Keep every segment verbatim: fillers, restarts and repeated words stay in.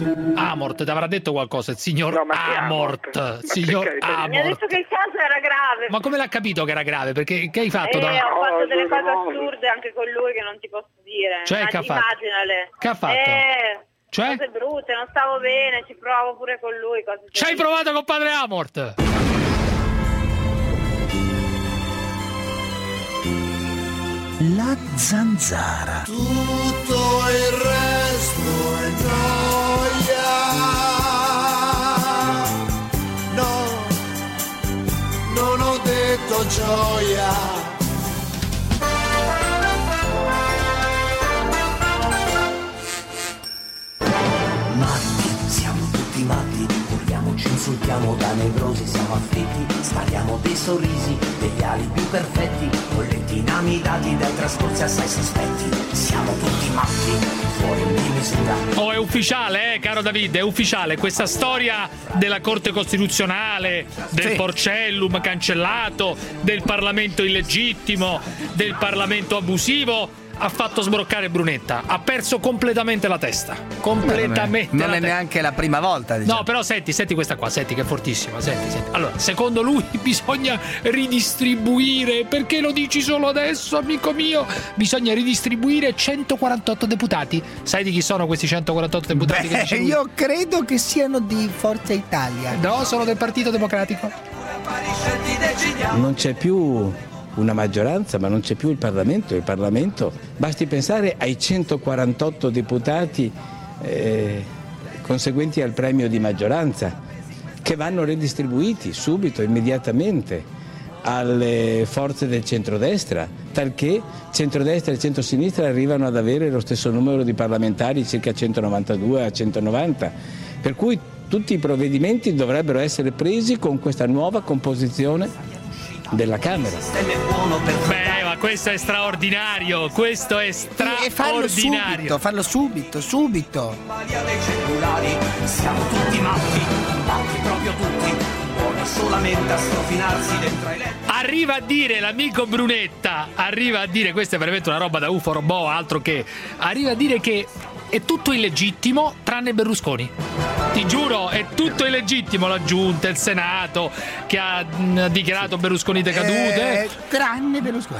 Amort, ti avrà detto qualcosa il signor No, ma che Amort? Amort? Ma Signor per carità. Amort. Mi ha detto che il caso era grave. Ma come l'ha capito che era grave? Perché che hai fatto? Eh, da... ho fatto Oh, delle no, cose no. assurde anche con lui che non ti posso dire. Cioè, Ma che ha fatto? immaginale. Che ha fatto? Eh, Cioè? cose brutte, non stavo bene, ci provo pure con lui. Cose Ci hai provato con padre Amort? La zanzara. Tutto il resto è gioia. No, non ho detto gioia. Matti, siamo tutti matti, urliamoci, insultiamo da nevrosi, siamo afflitti, spariamo dei sorrisi, degli alibi perfetti, bolletti inamidati dai trascorsi assai sospetti, siamo tutti matti, fuori di misura. Oh, è ufficiale, eh, caro David, è ufficiale. Questa storia della Corte Costituzionale, del Sì. Porcellum cancellato, del Parlamento illegittimo, del Parlamento abusivo, ha fatto sbroccare Brunetta. Ha perso completamente la testa. Completamente Non la è testa. neanche la prima volta, diciamo. No, però senti, senti questa qua, senti che è fortissima, senti, senti. Allora, secondo lui bisogna ridistribuire, perché lo dici solo adesso, amico mio? Bisogna ridistribuire centoquarantotto deputati. Sai di chi sono questi centoquarantotto deputati? che Beh, dice lui? io credo che siano di Forza Italia. No, sono del Partito Democratico. Non c'è più una maggioranza, ma non c'è più il Parlamento. Il Parlamento, basti pensare ai centoquarantotto deputati eh, conseguenti al premio di maggioranza, che vanno redistribuiti subito, immediatamente, alle forze del centrodestra, talché centrodestra e centrosinistra arrivano ad avere lo stesso numero di parlamentari, circa centonovantadue a centonovanta, per cui tutti i provvedimenti dovrebbero essere presi con questa nuova composizione della Camera. Beh, ma questo è straordinario, questo è E farlo straordinario. subito, farlo subito, subito. Siamo tutti matti, matti proprio tutti, buoni solamente a strofinarsi dentro ai letti. Arriva a dire l'amico Brunetta, arriva a dire, questa è veramente una roba da U F O robot, altro che, arriva a dire che è tutto illegittimo tranne Berlusconi. Ti giuro, è tutto illegittimo, la giunta, il Senato che ha mh, dichiarato Berlusconi decaduto. Eh, eh. tranne Berlusconi.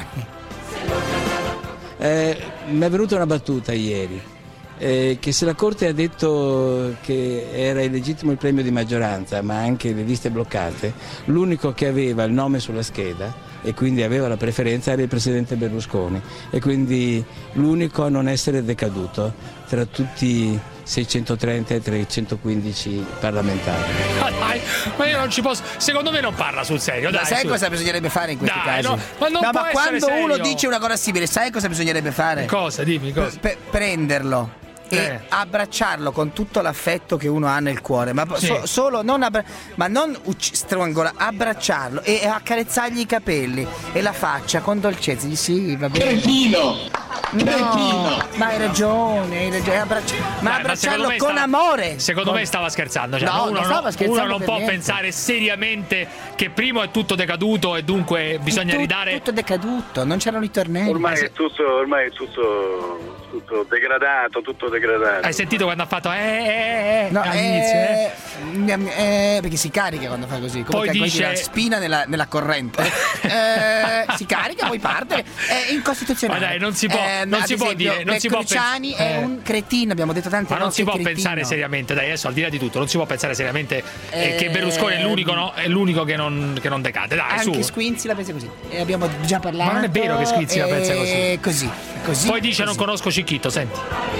Eh, mi è venuta una battuta ieri, eh, che se la Corte ha detto che era illegittimo il premio di maggioranza, ma anche le liste bloccate, l'unico che aveva il nome sulla scheda e quindi aveva la preferenza era il presidente Berlusconi, e quindi l'unico a non essere decaduto tra tutti seicentotrenta e trecentoquindici parlamentari. Ma dai, ma io non ci posso. Secondo me non parla sul serio. Dai, Ma sai su. cosa bisognerebbe fare in questi Dai, casi? no, ma non no, può ma essere quando uno serio. dice una cosa simile, sai cosa bisognerebbe fare? Cosa? Dimmi cosa. P- prenderlo e Eh. abbracciarlo con tutto l'affetto che uno ha nel cuore, ma Sì. so- solo non abbra- ma non ucc- strangola, abbracciarlo e accarezzargli i capelli e la faccia con dolcezza. Gli sì, va bene. Cretino! No, ma hai ragione, hai ragione. Abbracci- ma Dai, ma abbracciarlo secondo me con stava- amore. Secondo Con- me stava scherzando. Cioè, No, uno non stava scherzando uno non per può niente. pensare seriamente che primo è tutto decaduto e dunque bisogna Tut- ridare. tutto decaduto, non c'erano i tornei. Ormai è tutto, ormai è tutto, tutto degradato, tutto degradato. Hai sentito quando ha fatto eh eh eh No, all'inizio, eh? eh, eh, perché si carica quando fa così. Come Poi come dice- dire, la spina nella, nella corrente. Eh, si carica, poi parte. È incostituzionale. Ma dai, non si può- Eh, non ad si può esempio, dire- non si può Cruciani pens- è eh. un cretino, abbiamo detto tante Ma non volte. si può cretino. pensare seriamente, dai, adesso al di là di tutto, non si può pensare seriamente eh, Eh, che Berlusconi è l'unico, no? È l'unico che non, che non decade. Dai, Anche su. Squinzi la pensa così. E abbiamo già parlato. Ma non è vero che Squinzi la pensa così. Eh, Così, così. Poi dice così. non conosco Cicchitto, senti.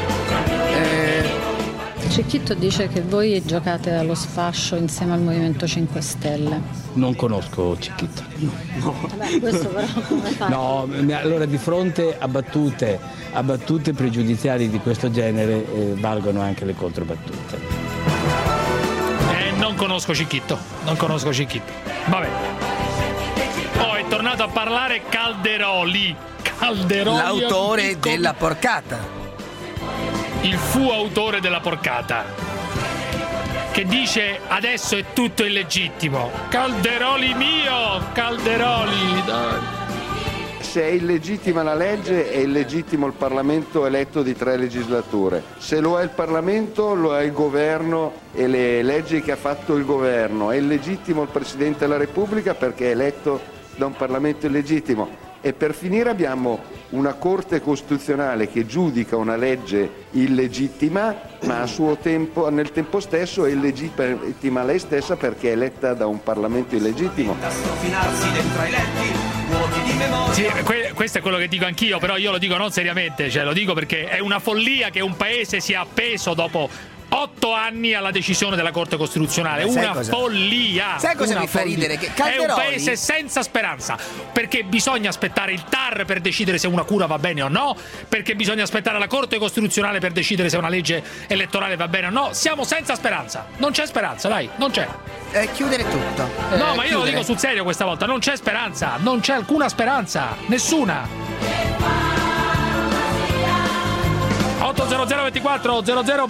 Cicchitto dice che voi giocate allo sfascio insieme al Movimento cinque Stelle. Non conosco Cicchitto. Vabbè, questo però come fa? No, mi- allora di fronte a battute, a battute pregiudiziali di questo genere eh, valgono anche le controbattute. Eh, non conosco Cicchitto, non conosco Cicchitto. Vabbè. Poi è tornato a parlare Calderoli. Calderoli. L'autore amico- della porcata. Il fu autore della porcata, che dice adesso è tutto illegittimo. Calderoli mio, Calderoli, dai. se è illegittima la legge è illegittimo il Parlamento eletto di tre legislature. Se lo è il Parlamento, lo è il governo e le leggi che ha fatto il governo. È illegittimo il Presidente della Repubblica perché è eletto da un Parlamento illegittimo. E per finire abbiamo una Corte Costituzionale che giudica una legge illegittima, ma a suo tempo, nel tempo stesso è illegittima lei stessa perché è eletta da un Parlamento illegittimo. Sì, que- questo è quello che dico anch'io, però io lo dico non seriamente, cioè lo dico perché è una follia che un paese sia appeso dopo otto anni alla decisione della Corte Costituzionale. Sai Una cosa? Sai Sai cosa mi fa follia. ridere? Che È un Calderoli... paese senza speranza, perché bisogna aspettare il T A R per decidere se una cura va bene o no, perché bisogna aspettare la Corte Costituzionale per decidere se una legge elettorale va bene o no. Siamo senza speranza, non c'è speranza, dai, non c'è. Eh, chiudere tutto. No, Eh, ma io chiudere. lo dico sul serio questa volta, non c'è speranza, non c'è alcuna speranza, nessuna. otto zero zero ventiquattro zero zero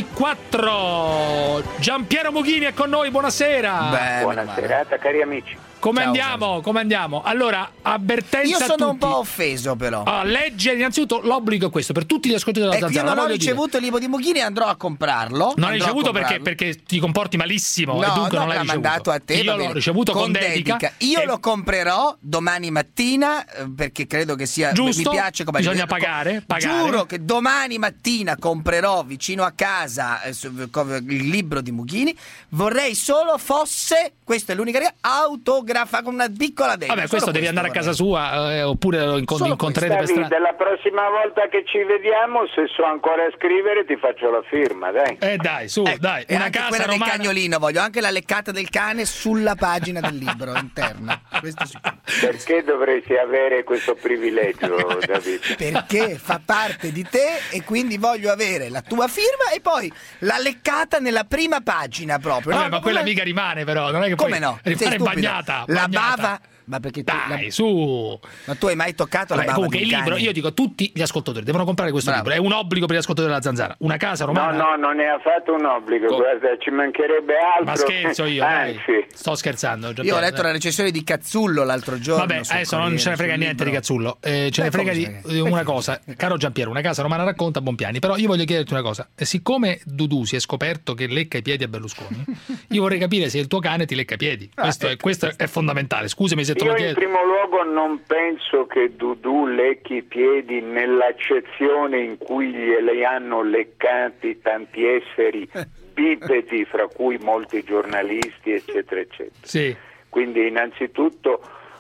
ventiquattro Giampiero Mughini è con noi, buonasera. Beh, Buona serata, cari amici. Come Ciao, andiamo? Come andiamo? Allora, avvertenza Io a sono un tutti. po' offeso però. Ah, leggere innanzitutto l'obbligo è questo per tutti gli ascoltatori della Ecco, io Zanzara. non ho voglio dire. ricevuto il libro di Mughini e andrò a comprarlo. Non hai Andrò a ricevuto perché, comprarlo. perché ti comporti malissimo No, e dunque no, non l'hai l'ha ricevuto. mandato a te. Io va l'ho bene. ricevuto con, dedica. Io e- lo comprerò domani mattina eh, perché credo che sia Giusto, mi piace come bisogna co- pagare, pagare. Giuro che domani mattina comprerò vicino a casa eh, su- co- il libro di Mughini. Vorrei solo fosse, questa è l'unica riga, autografa con una piccola dedica. Vabbè, Solo questo devi andare a vorrei. casa sua eh, oppure lo incont- Solo incontrerete per Davide, strada. la prossima volta che ci vediamo, se so ancora scrivere, ti faccio la firma, dai. Eh dai, su, Ecco, dai, e una anche casa quella romana. del cagnolino, voglio anche la leccata del cane sulla pagina del libro interna. Questo sicuro. Perché dovresti avere questo privilegio, Davide? Perché fa parte di te e quindi voglio avere la tua firma e poi la leccata nella prima pagina proprio. Vabbè, No, ma quella come- mica rimane però, non è che Come poi no? Sei rimane stupido. bagnata, La bagnata. bava. Ma perché tu, Dai, la- su. ma tu hai mai toccato Vabbè, la bava comunque di il un libro, cane? io dico tutti gli ascoltatori devono comprare questo Bravo. libro, è un obbligo per gli ascoltatori della Zanzara. Una casa No, romana. no, non è affatto un obbligo, Co- guarda, ci mancherebbe altro. Ma scherzo io, dai. Anzi, Sto scherzando. Io Giampiero, ho letto dai. la recensione di Cazzullo l'altro giorno. Vabbè, sul adesso non Corriere, ce ne frega sul niente libro. di Cazzullo, eh, ce Beh, ne frega come di se ne eh, una cosa. Caro Giampiero, una casa romana racconta Bonpiani, però io voglio chiederti una cosa. E siccome Dudu si è scoperto che lecca i piedi a Berlusconi, io vorrei capire se il tuo cane ti lecca i piedi. Questo, è, questo è fondamentale. Scusami se te lo io in chiedo. primo luogo non penso che Dudu lecchi i piedi nell'accezione in cui glieli hanno leccati tanti esseri bipedi, fra cui molti giornalisti, eccetera, eccetera. Sì. Quindi innanzitutto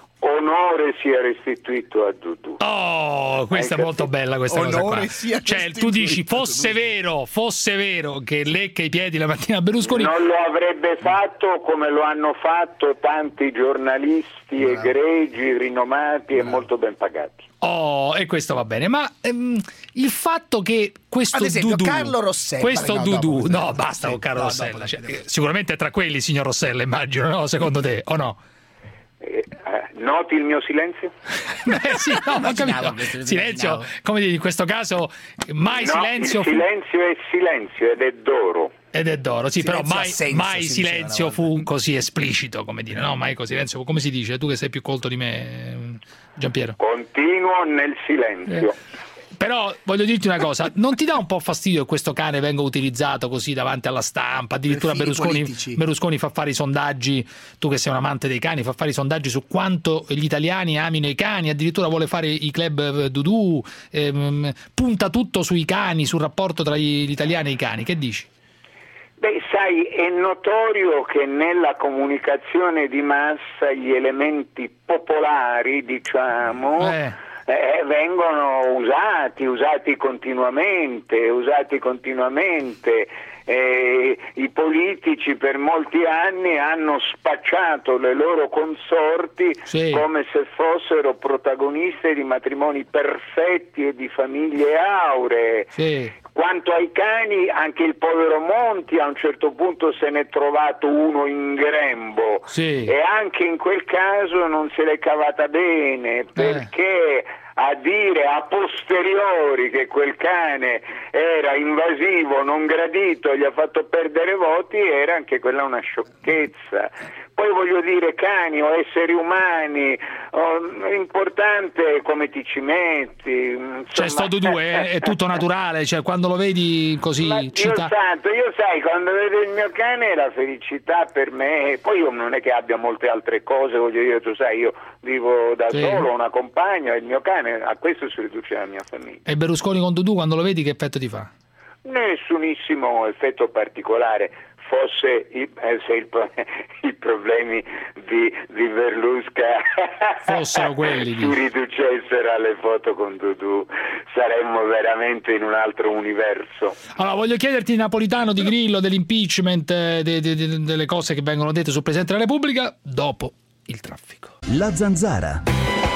onore sia restituito a Dudu. Oh, questa Hai è molto capito? bella questa cosa Onore qua. sia Cioè, tu restituito dici a fosse Dudu. vero, fosse vero che lecca i piedi la mattina a Berlusconi. Non lo avrebbe fatto come lo hanno fatto tanti giornalisti egregi, rinomati e molto ben pagati. Oh, e questo va bene, ma ehm, il fatto che questo Ad esempio, Dudu, Carlo Rossella. questo No, Dudu, dopo, no, dopo, basta sì, con Carlo no, Rossella, dopo, cioè, dopo. eh, sicuramente è tra quelli, signor Rossella, immagino, no? Secondo te, o no? Eh, eh, noti il mio silenzio? Beh, sì, no, ho Immaginavo, capito. questo lo Silenzio, immaginavo. come dire, in questo caso mai No, silenzio il fu- silenzio è silenzio ed è d'oro. ed è d'oro, sì, Silenzio però mai, ha senso, mai si diceva silenzio una fu così esplicito, come dire, no? Mai così silenzio, come si dice? Tu che sei più colto di me, Giampiero. Continuo nel silenzio. Eh. Però voglio dirti una cosa, non ti dà un po' fastidio che questo cane venga utilizzato così davanti alla stampa? Addirittura Per fini Berlusconi, politici. Berlusconi fa fare i sondaggi, tu che sei un amante dei cani, fa fare i sondaggi su quanto gli italiani amino i cani, addirittura vuole fare i club eh, Dudu, ehm, punta tutto sui cani, sul rapporto tra gli italiani e i cani, che dici? Beh, sai, è notorio che nella comunicazione di massa gli elementi popolari, diciamo, Eh. eh, vengono usati, usati continuamente, usati continuamente. Eh, i politici per molti anni hanno spacciato le loro consorti Sì. come se fossero protagoniste di matrimoni perfetti e di famiglie auree. Sì. Quanto ai cani, anche il povero Monti a un certo punto se n'è trovato uno in grembo, Sì. e anche in quel caso non se l'è cavata bene, perché a dire a posteriori che quel cane era invasivo, non gradito, gli ha fatto perdere voti, era anche quella una sciocchezza. poi voglio dire cani o esseri umani, oh, è importante come ti ci metti. Insomma. Cioè sto Dudu è, è tutto naturale, cioè quando lo vedi così Ma cita... Dio santo, io sai, quando vedo il mio cane la felicità per me, poi io non è che abbia molte altre cose, voglio dire, tu sai, io vivo da sì. solo, ho una compagna, il mio cane, a questo si riduce la mia famiglia. E Berlusconi con Dudu quando lo vedi che effetto ti fa? Nessunissimo effetto particolare, fosse il, eh, se il, i problemi di, di Berlusca fossero quelli si riducessero alle foto con Dudu, saremmo veramente in un altro universo. Allora voglio chiederti, Napolitano, di Grillo, dell'impeachment, de, de, de, delle cose che vengono dette sul Presidente della Repubblica dopo il traffico. La Zanzara.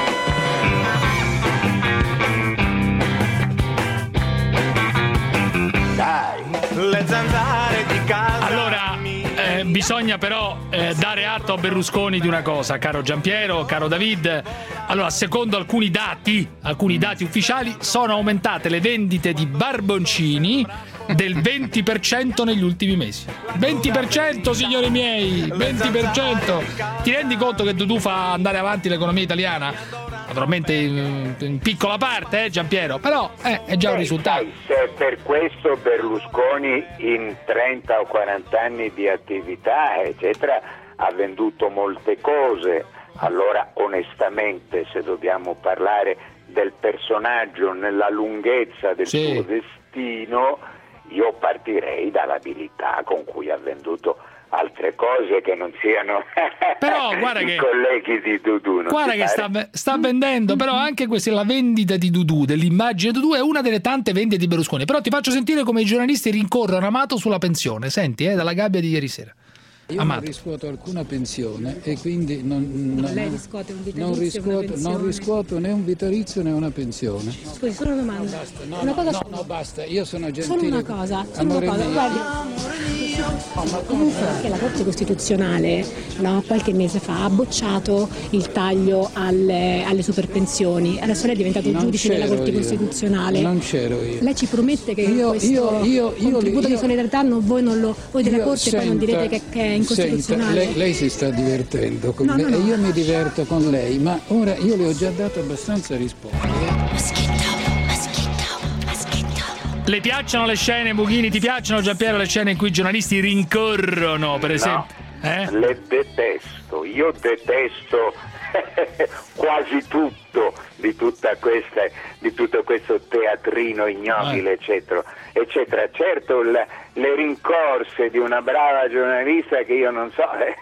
Dai, le zanzare di casa. Allora, eh, bisogna però eh, dare atto a Berlusconi di una cosa, caro Giampiero, caro David. Allora, secondo alcuni dati, alcuni dati ufficiali, sono aumentate le vendite di barboncini del venti per cento negli ultimi mesi. venti per cento, signori miei, venti per cento. Ti rendi conto che Dudu fa andare avanti l'economia italiana? Naturalmente in, in piccola parte, eh, Giampiero, però eh, è già un risultato. Se per questo Berlusconi in trenta o quaranta anni di attività, eccetera, ha venduto molte cose, allora onestamente, se dobbiamo parlare del personaggio nella lunghezza del sì. suo destino, io partirei dall'abilità con cui ha venduto altre cose che non siano però guarda i che, colleghi di Dudu. Guarda che sta, sta vendendo, però anche questa, la vendita di Dudu, dell'immagine di Dudu, è una delle tante vendite di Berlusconi. Però ti faccio sentire come i giornalisti rincorrono Amato sulla pensione. Senti, eh, dalla gabbia di ieri sera. Io Amato. non riscuoto alcuna pensione e quindi non, non, lei riscuote un vitalizio, non, riscuoto, non riscuoto né un vitalizio né una pensione. Scusi, solo una domanda. No, basta, no, una no, cosa no, no, basta, io sono gentile. Solo una cosa, solo Amore una cosa, mio. guardi. Oh, ma comunque anche la Corte Costituzionale, no, qualche mese fa ha bocciato il taglio alle, alle superpensioni. Adesso lei è diventato non giudice della Corte io. Costituzionale. Non c'ero io. Lei ci promette che io, questo io, io, io, contributo io, di solidarietà non, voi, non lo, voi della Corte senta, poi non direte che, che è incostituzionale? Senta, lei, lei si sta divertendo con no, me no, no. e io mi diverto con lei, ma ora io le ho già dato abbastanza risposte. Le piacciono le scene, Mughini? Ti piacciono, Giampiero, le scene in cui i giornalisti rincorrono, per esempio? No, eh? le detesto, io detesto quasi tutto di tutta questa, di tutto questo teatrino ignobile, eh. eccetera, eccetera. Certo, la, le rincorse di una brava giornalista che io non so,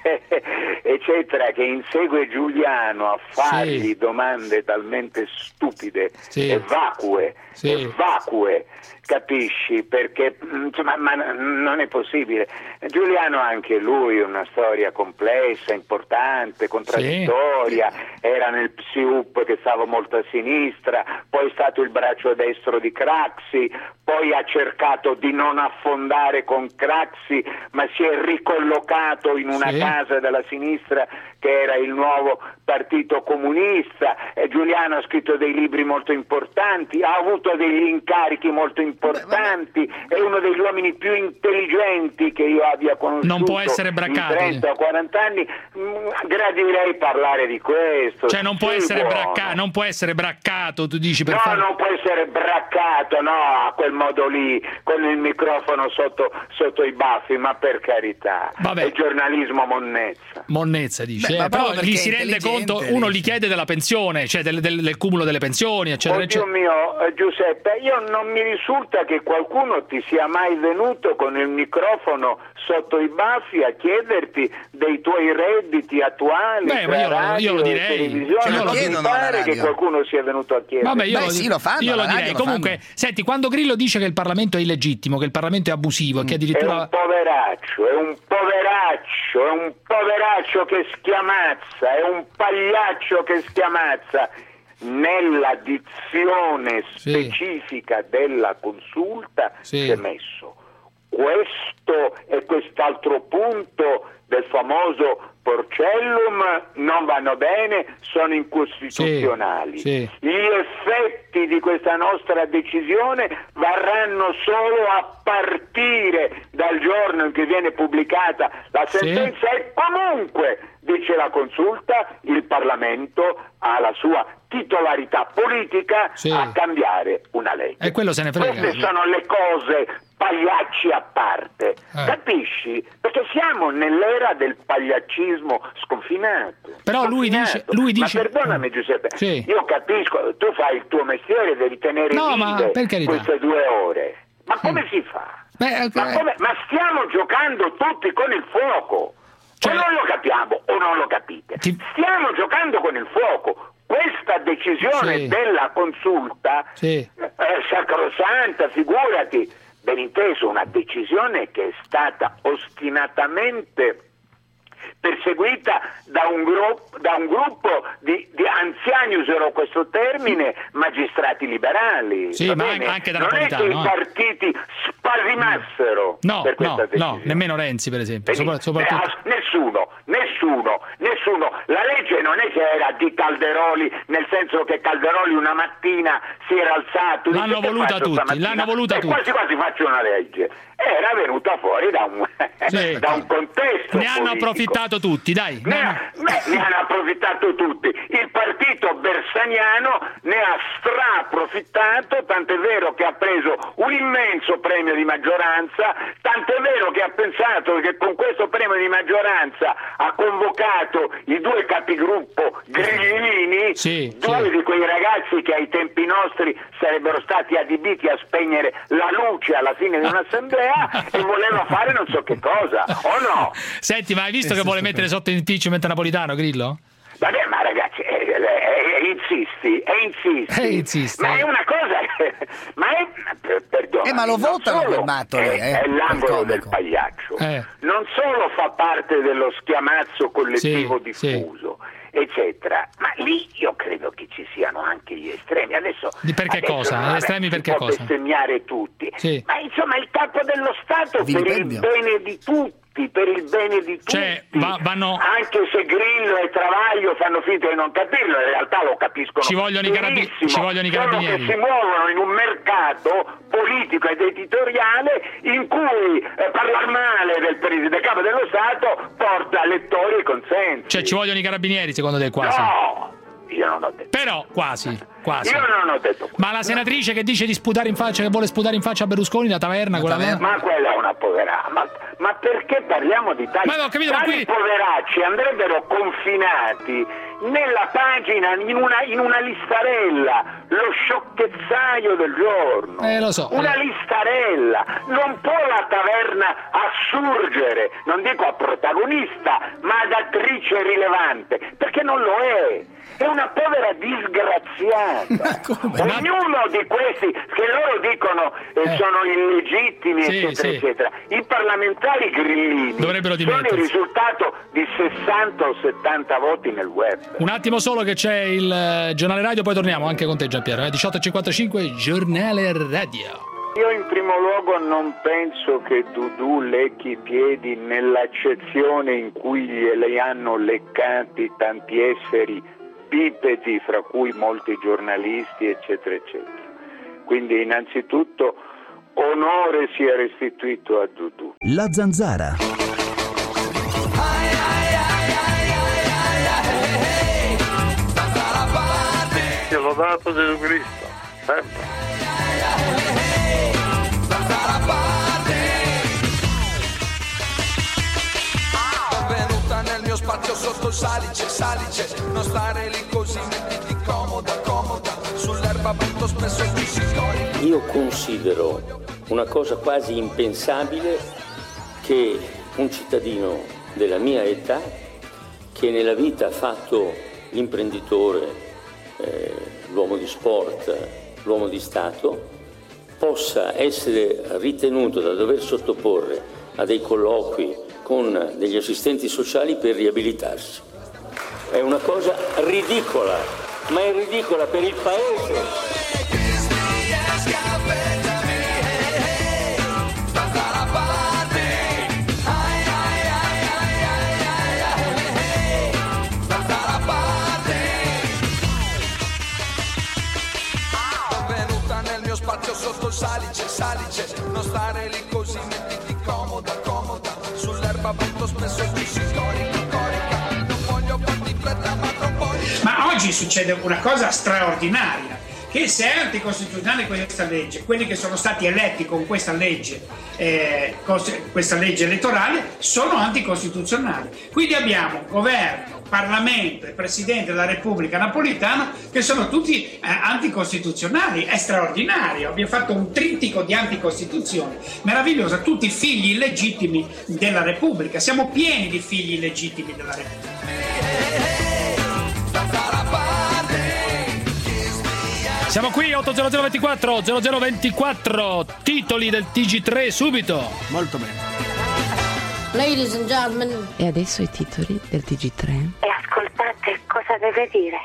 eccetera, che insegue Giuliano a fargli sì. domande talmente stupide sì. e vacue, sì. e vacue. Capisci? Perché insomma, ma non è possibile. Giuliano anche lui una storia complessa, importante, contraddittoria, sì. era nel P S I U P che stava molto a sinistra, poi è stato il braccio destro di Craxi, poi ha cercato di non affondare con Craxi, ma si è ricollocato in una sì. casa della sinistra che era il nuovo Partito Comunista. E Giuliano ha scritto dei libri molto importanti, ha avuto degli incarichi molto importanti, è uno degli uomini più intelligenti che io abbia conosciuto. Non può essere braccato. In trenta o quaranta anni, gradirei parlare di questo. Cioè non può essere braccato, non può essere braccato, tu dici, per No, fare... non può essere braccato, no, a quel modo lì, con il microfono sotto, sotto i baffi, ma per carità. Vabbè. È giornalismo monnezza. Monnezza, dice. Beh, eh, però gli si rende conto, uno gli chiede della pensione, cioè del, del, del cumulo delle pensioni, eccetera, Oddio eccetera. mio, eh, Giuseppe, io non mi risulta che qualcuno ti sia mai venuto con il microfono sotto i baffi a chiederti dei tuoi redditi attuali. Beh, ma io, radio, io lo direi. Televisione, lo non chiedono mi pare alla che radio. qualcuno sia venuto a chiedere. Vabbè, io Beh, lo, sì, lo fanno, io lo alla direi. radio lo Comunque, fanno. senti, quando Grillo dice che il Parlamento è illegittimo, che il Parlamento è abusivo, che È addirittura un poveraccio, è un poveraccio, è un poveraccio che schiamazza, è un pagliaccio che schiamazza. Nella dizione Sì. specifica della consulta Sì. si è messo questo e quest'altro punto del famoso Porcellum non vanno bene, sono incostituzionali. Sì, sì. Gli effetti effetti di questa nostra decisione varranno solo a partire dal giorno in cui viene pubblicata la sentenza, sì. E comunque, dice la Consulta, il Parlamento ha la sua titolarità politica, sì, a cambiare una legge. E quello se ne frega. Queste sono le cose, pagliacci a parte, eh. Capisci? Perché siamo nell'era del pagliaccismo sconfinato. Però sconfinato. lui dice, lui dice... Ma perdonami Giuseppe, sì. Io capisco, tu fai il tuo mestiere, devi tenere no, vive ma queste due ore. Ma come mm. si fa? Beh, ma, come... ma stiamo giocando tutti con il fuoco. Cioè... O non lo capiamo o non lo capite. Ti... Stiamo giocando con il fuoco. Questa decisione, sì, della Consulta, sì, è sacrosanta, figurati, ben inteso, una decisione che è stata ostinatamente perseguita da un, gruppo, da un gruppo di, di anziani, userò questo termine, magistrati liberali. Sì, ma bene? Anche da Napolitano. Non è che i partiti spasimassero no, per questa no, decisione. No, nemmeno Renzi, per esempio. Sopra, soprattutto... Nessuno, nessuno, nessuno. La legge non è che era di Calderoli, nel senso che Calderoli una mattina si era alzato. L'hanno dice, voluta tutti, l'hanno voluta e tutti. quasi quasi faccio una legge. Era venuta fuori da un, sì, da un contesto. Ne hanno politico. approfittato tutti, dai. Ne, ha, beh, ne hanno approfittato tutti. Il partito bersaniano ne ha stra-approfittato, tant'è vero che ha preso un immenso premio di maggioranza, tant'è vero che ha pensato che con questo premio di maggioranza ha convocato i due capigruppo grillini, sì, due sì. di quei ragazzi che ai tempi nostri sarebbero stati adibiti a spegnere la luce alla fine di un'assemblea e voleva fare non so che cosa, o no? Senti, ma hai visto che vuole mettere sotto impeachment Napolitano, Grillo? Vabbè, ma ragazzi, eh, eh, eh, insisti, e insisti, eh, insisti, ma è una cosa, ma è, perdona, eh, ma lo votano quel matto lì, è, eh, è l'angolo del pagliaccio, eh. non solo fa parte dello schiamazzo collettivo sì, diffuso, sì, eccetera, ma lì io credo che ci siano anche gli estremi. Adesso di perché adesso, cosa? Vabbè, estremi perché si può cosa? bestemmiare tutti, sì. Ma insomma il capo dello Stato per il bene di tutti, per il bene di tutti, cioè, va, vanno... anche se Grillo e Travaglio fanno finta di non capirlo, in realtà lo capiscono. Ci vogliono i carabinieri, ci vogliono i carabinieri. Che si muovono in un mercato politico ed editoriale in cui eh, parlare male del presidente capo dello Stato porta lettori e consensi. Cioè ci vogliono i carabinieri secondo te quasi? No, io non ho detto. Però quasi, quasi. Io non ho detto. Ma la senatrice che dice di sputare in faccia, che vuole sputare in faccia a Berlusconi, la taverna, la quella taverna. Ma quella è una poverà. Ma, ma perché parliamo di tali, ma no, capito, tali qui... poveracci? Andrebbero confinati nella pagina, in una, in una listarella, lo sciocchezzaio del giorno. Eh, lo so. Una eh. listarella. Non può la taverna assurgere, non dico a protagonista, ma ad attrice rilevante, perché non lo è. È una povera disgraziata. Ognuno di questi che loro dicono eh, eh. sono illegittimi, sì, eccetera, sì. eccetera. I parlamentari grillini dovrebbero sono dimettersi. il risultato di sessanta o settanta voti nel web. Un attimo solo che c'è il eh, giornale radio, poi torniamo anche con te Giampiero. Eh? diciotto e cinquantacinque, giornale radio. Io in primo luogo non penso che Dudu lecchi i piedi nell'accezione in cui glieli hanno leccati tanti esseri bipedi, fra cui molti giornalisti, eccetera, eccetera. Quindi innanzitutto onore sia restituito a Dudu. La Zanzara. Io l'ho dato Gesù Cristo, sempre. Nel mio spazio sotto il salice, salice, non stare lì così, mettiti comoda, comoda, sull'erba molto spesso ci si coglie. Io considero una cosa quasi impensabile che un cittadino della mia età, che nella vita ha fatto l'imprenditore, eh, l'uomo di sport, l'uomo di Stato, possa essere ritenuto da dover sottoporre a dei colloqui con degli assistenti sociali per riabilitarsi. È una cosa ridicola, ma è ridicola per il Paese. stare lì così, mettiti comoda, comoda, sull'erba molto spesso mi si corica, corica, non voglio farti fretta ma tra un po'. Ma oggi succede una cosa straordinaria, che se è anticostituzionale questa legge, quelli che sono stati eletti con questa legge, eh, questa legge elettorale, sono anticostituzionali. Quindi abbiamo governo, Parlamento e Presidente della Repubblica Napolitano che sono tutti eh, anticostituzionali. È straordinario, abbiamo fatto un trittico di anticostituzione meravigliosa, tutti figli illegittimi della Repubblica, siamo pieni di figli illegittimi della Repubblica. Siamo qui, otto zero zero ventiquattro zero zero ventiquattro, titoli del T G tre subito. Molto bene. Ladies and gentlemen. E adesso i titoli del T G tre. E ascoltate cosa deve dire.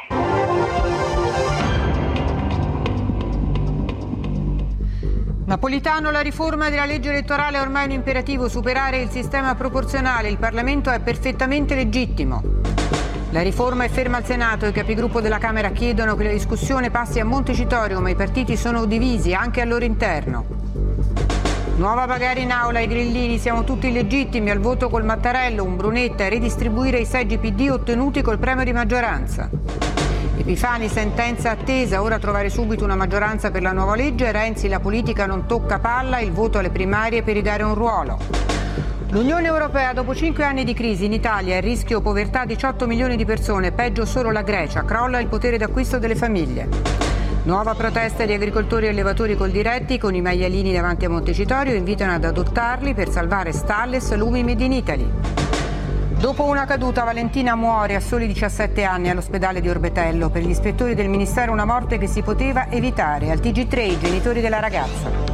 Napolitano, la riforma della legge elettorale è ormai un imperativo, superare il sistema proporzionale, il Parlamento è perfettamente legittimo. La riforma è ferma al Senato, i capigruppo della Camera chiedono che la discussione passi a Montecitorio, ma i partiti sono divisi anche al loro interno. Nuova bagarre in aula, i grillini, siamo tutti illegittimi, al voto col Mattarello, un Brunetta e ridistribuire i seggi P D ottenuti col premio di maggioranza. Epifani, sentenza attesa, ora trovare subito una maggioranza per la nuova legge, Renzi, la politica non tocca palla, il voto alle primarie per ridare un ruolo. L'Unione Europea, dopo cinque anni di crisi in Italia, è rischio povertà diciotto milioni di persone, peggio solo la Grecia, crolla il potere d'acquisto delle famiglie. Nuova protesta di agricoltori e allevatori coldiretti con i maialini davanti a Montecitorio, invitano ad adottarli per salvare stalle e salumi made in Italy. Dopo una caduta, Valentina muore a soli diciassette anni all'ospedale di Orbetello. Per gli ispettori del Ministero una morte che si poteva evitare. Al T G tre i genitori della ragazza.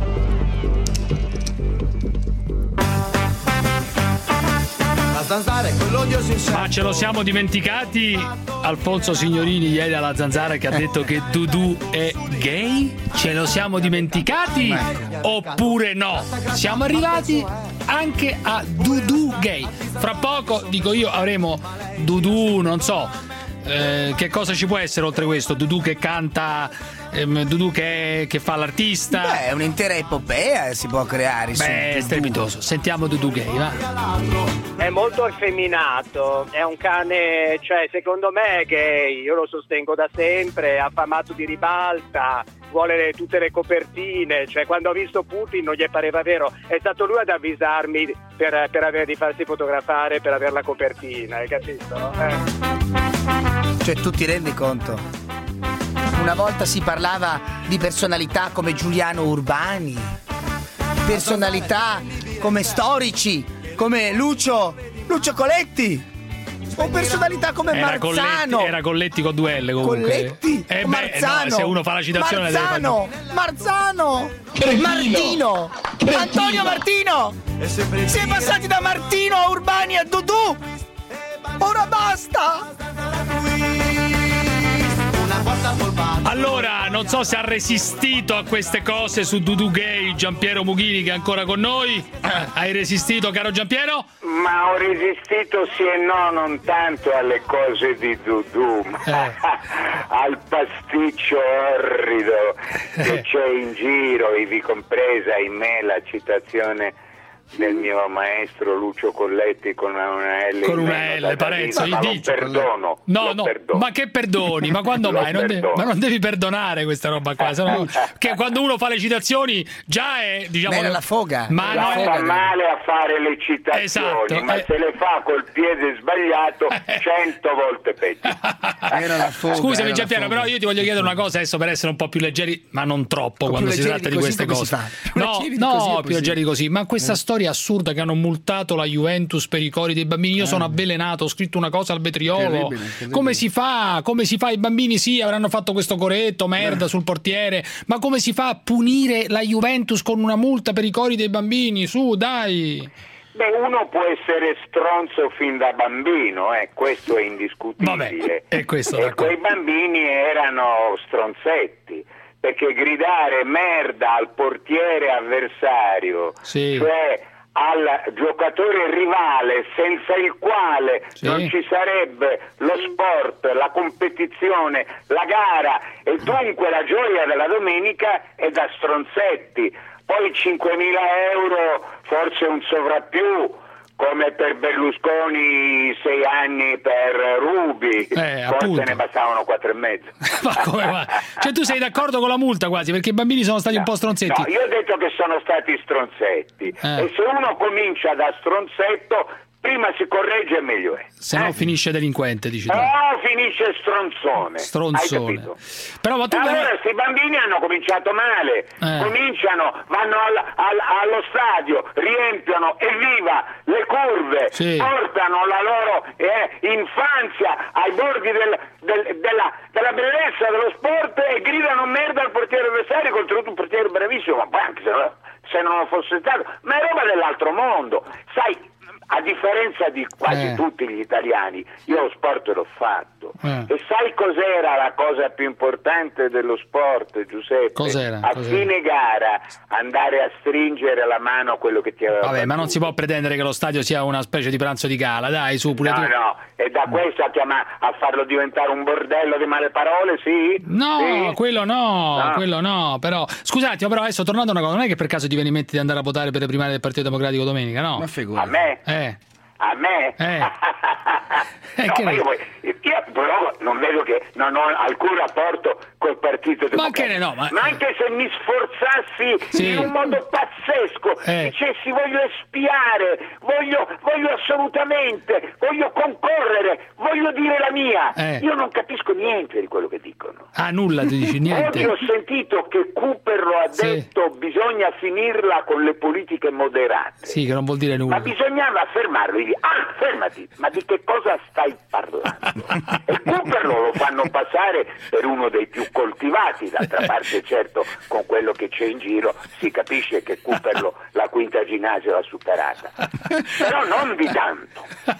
Ma ce lo siamo dimenticati? Alfonso Signorini ieri alla Zanzara che ha detto che Dudu è gay? Ce lo siamo dimenticati? Oppure no? Siamo arrivati anche a Dudu gay. Fra poco, dico io, avremo Dudu, non so, eh, che cosa ci può essere oltre questo? Dudu che canta, ehm, Dudu che, che fa l'artista. Beh, è un'intera epopea si può creare. Beh, è strepitoso. Sentiamo Dudu gay, va. È molto effeminato, è un cane, cioè secondo me è gay, io lo sostengo da sempre, è affamato di ribalta, vuole le, tutte le copertine, cioè quando ho visto Putin non gli pareva vero, è stato lui ad avvisarmi per, per avere di farsi fotografare, per avere la copertina, hai capito? Eh. Cioè tu ti rendi conto? Una volta si parlava di personalità come Giuliano Urbani, personalità come storici, come Lucio Lucio Coletti, o personalità come era Marzano. Colletti, era Colletti con due L comunque. Colletti, eh beh, Marzano, no, se uno fa la citazione Marzano, Marzano, Martino, Martino, Antonio Martino. Si è passati da Martino a Urbani a Dudu. Ora basta. Allora, non so se ha resistito a queste cose su Dudu Gay Giampiero Mughini, che è ancora con noi. Hai resistito, caro Giampiero? Ma ho resistito sì e no, non tanto alle cose di Dudu, ma eh. al pasticcio orrido che c'è in giro, ivi compresa, ahimè, la citazione del mio maestro Lucio Colletti con una L con una L, Parenzo, ma lo perdono no lo no perdono. Ma che perdoni, ma quando mai non devi, ma non devi perdonare questa roba qua, sennò, che quando uno fa le citazioni già è, diciamo, ma era la foga, ma la no, fa male a fare le citazioni, esatto, ma eh. se le fa col piede sbagliato cento volte peggio. Era la foga, scusami Giampiero, però io ti voglio chiedere una cosa adesso per essere un po' più leggeri, ma non troppo quando si tratta di, di queste cose, no no più leggeri di così, ma questa eh. storia assurda che hanno multato la Juventus per i cori dei bambini. Io eh. sono avvelenato, ho scritto una cosa al vetriolo. Terribile, terribile. Come si fa? Come si fa? I bambini sì, avranno fatto questo coretto, merda, eh. sul portiere, ma come si fa a punire la Juventus con una multa per i cori dei bambini? Su, dai! Beh, uno può essere stronzo fin da bambino, eh, questo è indiscutibile. Vabbè, e questo, e quei bambini erano stronzetti, perché gridare merda al portiere avversario, sì. cioè al giocatore rivale senza il quale sì. non ci sarebbe lo sport, la competizione, la gara e dunque la gioia della domenica è da stronzetti. poi cinquemila euro forse un sovrappiù, come per Berlusconi sei anni per Rubi, Eh, forse appunto. ne bastavano quattro e mezzo. Ma come va? Cioè tu sei d'accordo con la multa quasi, perché i bambini sono stati un po' stronzetti. No, io ho detto che sono stati stronzetti, Eh. e se uno comincia da stronzetto, prima si corregge e meglio è. Se no finisce delinquente, dici tu. Oh, finisce stronzone. Hai Stronzone. capito? Però ma tu Allora questi bambini hanno cominciato male, Eh. cominciano, vanno al- al- allo stadio, riempiono, evviva, le curve, Sì. portano la loro eh, infanzia ai bordi del- del- della, della bellezza dello sport e gridano merda al portiere avversario, contro un portiere bravissimo, ma poi anche se, se non lo fosse stato, ma è roba dell'altro mondo, sai. A differenza di quasi Eh. tutti gli italiani, io lo sport l'ho fatto. Eh. E sai cos'era la cosa più importante dello sport, Giuseppe? Cos'era? A Cos'era? fine gara andare a stringere la mano a quello che ti aveva Vabbè, ma battuto. non si può pretendere che lo stadio sia una specie di pranzo di gala, dai, su pure No, tu. no, e da questo a, chiama- a farlo diventare un bordello di male parole, sì? No, Sì? quello no, No. quello no, però scusate, però adesso tornando a una cosa, non è che per caso ti viene in mente di andare a votare per le primarie del Partito Democratico domenica, no? A me? Eh. A me? Eh. No, che ma ne- io, poi- io però non vedo che non ho alcun rapporto col Partito Democratico. Ma che ne no, ma- anche se mi sforzassi Sì. in un modo pazzesco, Eh. dicessi voglio espiare, voglio, voglio assolutamente, voglio concorrere, voglio dire la mia. Eh. Io non capisco niente di quello che dicono. Ah, nulla, ti dici niente. Oggi ho sentito che Cooperlo ha Sì. detto bisogna finirla con le politiche moderate. Sì, che non vuol dire nulla. Ma bisognava fermarlo, gli ah, fermati, ma di che cosa stai parlando? E Cooperlo lo fanno passare per uno dei più coltivati, d'altra parte certo con quello che c'è in giro si capisce che Cooperlo la quinta ginnasio l'ha superata, però non di tanto.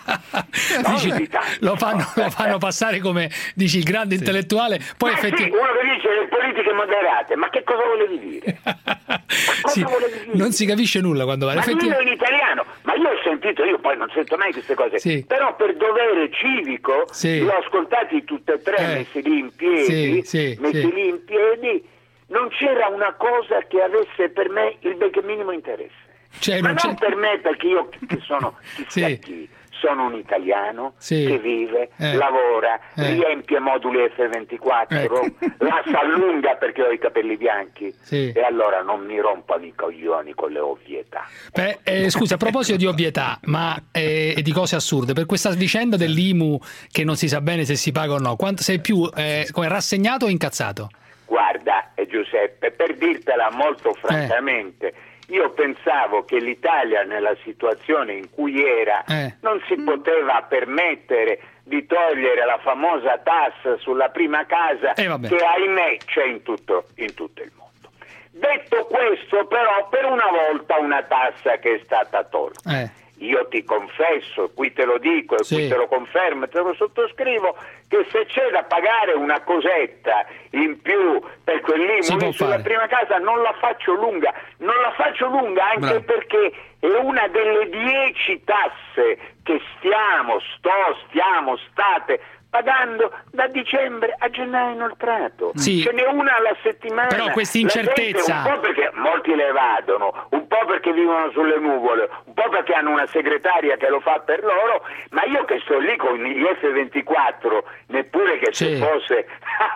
Non Dici, di tanto. lo, fanno, lo fanno passare come, dici, il grande intellettuale, poi Ma sì, effettivamente... uno che dice le politiche moderate, ma che cosa volevi dire? Sì, volevi dire? non si capisce nulla quando va. Ma Effettiv- dillo in italiano, ma io ho sentito, io poi non sento mai queste cose, Sì. però per dovere civico Sì. li ho ascoltati tutti e tre Eh. messi lì in piedi, Sì, sì, messi sì. lì in piedi, non c'era una cosa che avesse per me il benché minimo interesse. Cioè, Ma non non c'è- per me, perché io che sono chissà Sì. chi, sono un italiano Sì. che vive, Eh. lavora, Eh. riempie moduli effe ventiquattro, Ecco. la si allunga perché ho i capelli bianchi, Sì. e allora non mi rompano i coglioni con le ovvietà. Beh, eh, scusa, a proposito di ovvietà, ma eh, e di cose assurde, per questa vicenda dell'I M U che non si sa bene se si paga o no, quanto sei più eh, come rassegnato o incazzato? Guarda, eh, Giuseppe, per dirtela molto francamente, io pensavo che l'Italia nella situazione in cui era Eh. non si poteva permettere di togliere la famosa tassa sulla prima casa Eh, vabbè. che ahimè c'è in tutto, in tutto il mondo. Detto questo, però, per una volta una tassa che è stata tolta. Eh. Io ti confesso, qui te lo dico e Sì. qui te lo confermo, te lo sottoscrivo, che se c'è da pagare una cosetta in più per Si quell'I M può U sulla fare. prima casa non la faccio lunga, non la faccio lunga anche Bravo. perché è una delle dieci tasse che stiamo, sto, stiamo, state pagando da dicembre a gennaio inoltrato. Sì. Ce n'è una alla settimana. Però questa La gente, incertezza- un po' perché molti le evadono, un po' perché vivono sulle nuvole, un po' perché hanno una segretaria che lo fa per loro, ma io che sto lì con gli effe ventiquattro, neppure che se Sì. fosse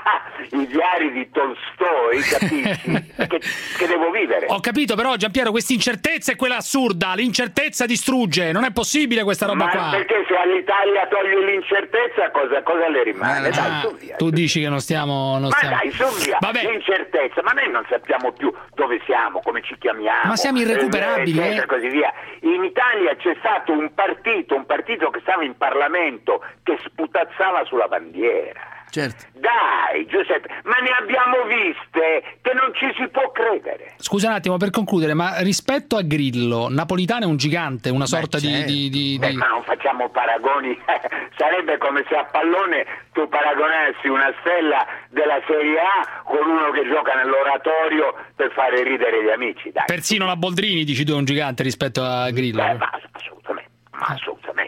i diari di Tolstoi, capisci? che, che devo vivere. Ho capito, però Giampiero, questa incertezza è quella assurda, l'incertezza distrugge, non è possibile questa roba Ma qua. perché se all'Italia togli l'incertezza cosa, cosa le rimane? Ah, dai, su via. tu dici che non stiamo... Non Ma stiamo... dai, su via, Vabbè. l'incertezza, ma noi non sappiamo più dove siamo, come ci chiamiamo. Ma siamo irrecuperabili, eh, eccetera, eh. così via. In Italia c'è stato un partito, un partito che stava in Parlamento, che sputazzava sulla bandiera. Certo. Dai, Giuseppe, ma ne abbiamo viste che non ci si può credere. Scusa un attimo, per concludere, ma rispetto a Grillo, Napolitano è un gigante, una sorta di... certo. di, di, Beh, di- ma non facciamo paragoni, sarebbe come se a pallone tu paragonassi una stella della Serie A con uno che gioca nell'oratorio per fare ridere gli amici, dai. Persino la Boldrini, dici tu, è un gigante rispetto a Grillo. Beh, ma assolutamente, ma assolutamente, ma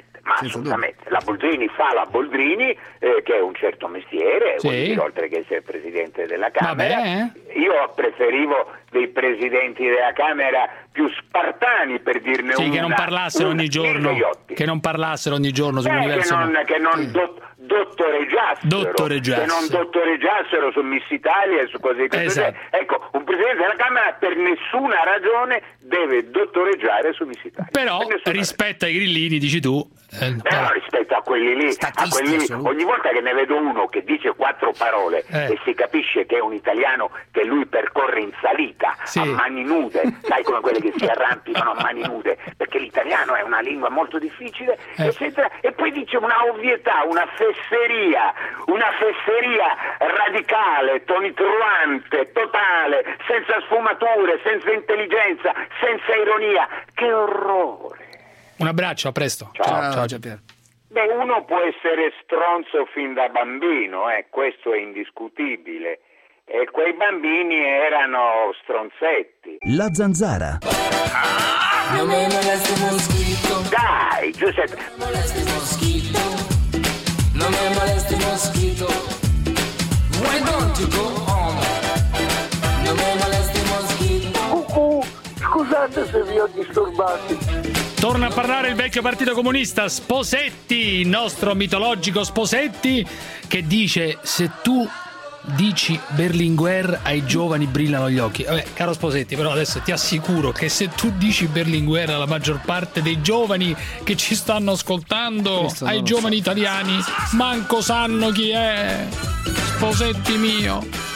assolutamente. La Boldrini fa la Boldrini, eh, che è un certo mestiere, Sì. vuol dire, oltre che essere presidente della Camera. Vabbè. Io preferivo dei presidenti della Camera più spartani, per dirne Sì, una. che non parlassero una- ogni giorno, Mirko che non parlassero ogni giorno Eh, sull'universo. che non, che non dot- dottoreggiassero, Dottoreggiassero. che non dottoreggiassero su Miss Italia e su cose così. Esatto. Ecco, un presidente della Camera per nessuna ragione deve dottoreggiare su Miss Italia. Però Per nessuna rispetto ai grillini, dici tu. eh, Però rispetto a quelli lì, a quelli lì, ogni volta che ne vedo uno che dice quattro parole Eh. e si capisce che è un italiano che lui percorre in salita, Sì. a mani nude, sai, come quelle che si arrampicano a mani nude, perché l'italiano è una lingua molto difficile, Eh. eccetera, e poi dice una ovvietà, una fesseria, una fesseria radicale, tonitruante, totale, senza sfumature, senza intelligenza, senza ironia. Che orrore! Un abbraccio, a presto. Ciao. Ciao Giampiero. Beh, uno può essere stronzo fin da bambino, eh, questo è indiscutibile. E quei bambini erano stronzetti. La Zanzara. Non me molesti mosquito. Dai, Giuseppe. Molesti mosquito. Non me molesti mosquito. Why don't you go on? Non me molesti mosquito. Cucù, scusate se vi ho disturbati. Torna a parlare il vecchio partito comunista, Sposetti, il nostro mitologico Sposetti, che dice: se tu dici Berlinguer ai giovani brillano gli occhi. Vabbè, caro Sposetti, però adesso ti assicuro che se tu dici Berlinguer alla maggior parte dei giovani che ci stanno ascoltando, Questo non ai lo giovani so. italiani, manco sanno chi è. Sposetti mio.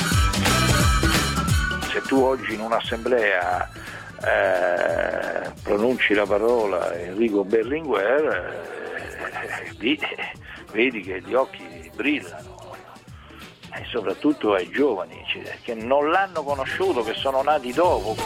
Se tu oggi in un'assemblea eh, pronunci la parola Enrico Berlinguer, eh, vi- vedi che gli occhi brillano, e soprattutto ai giovani, cioè, che non l'hanno conosciuto, che sono nati dopo.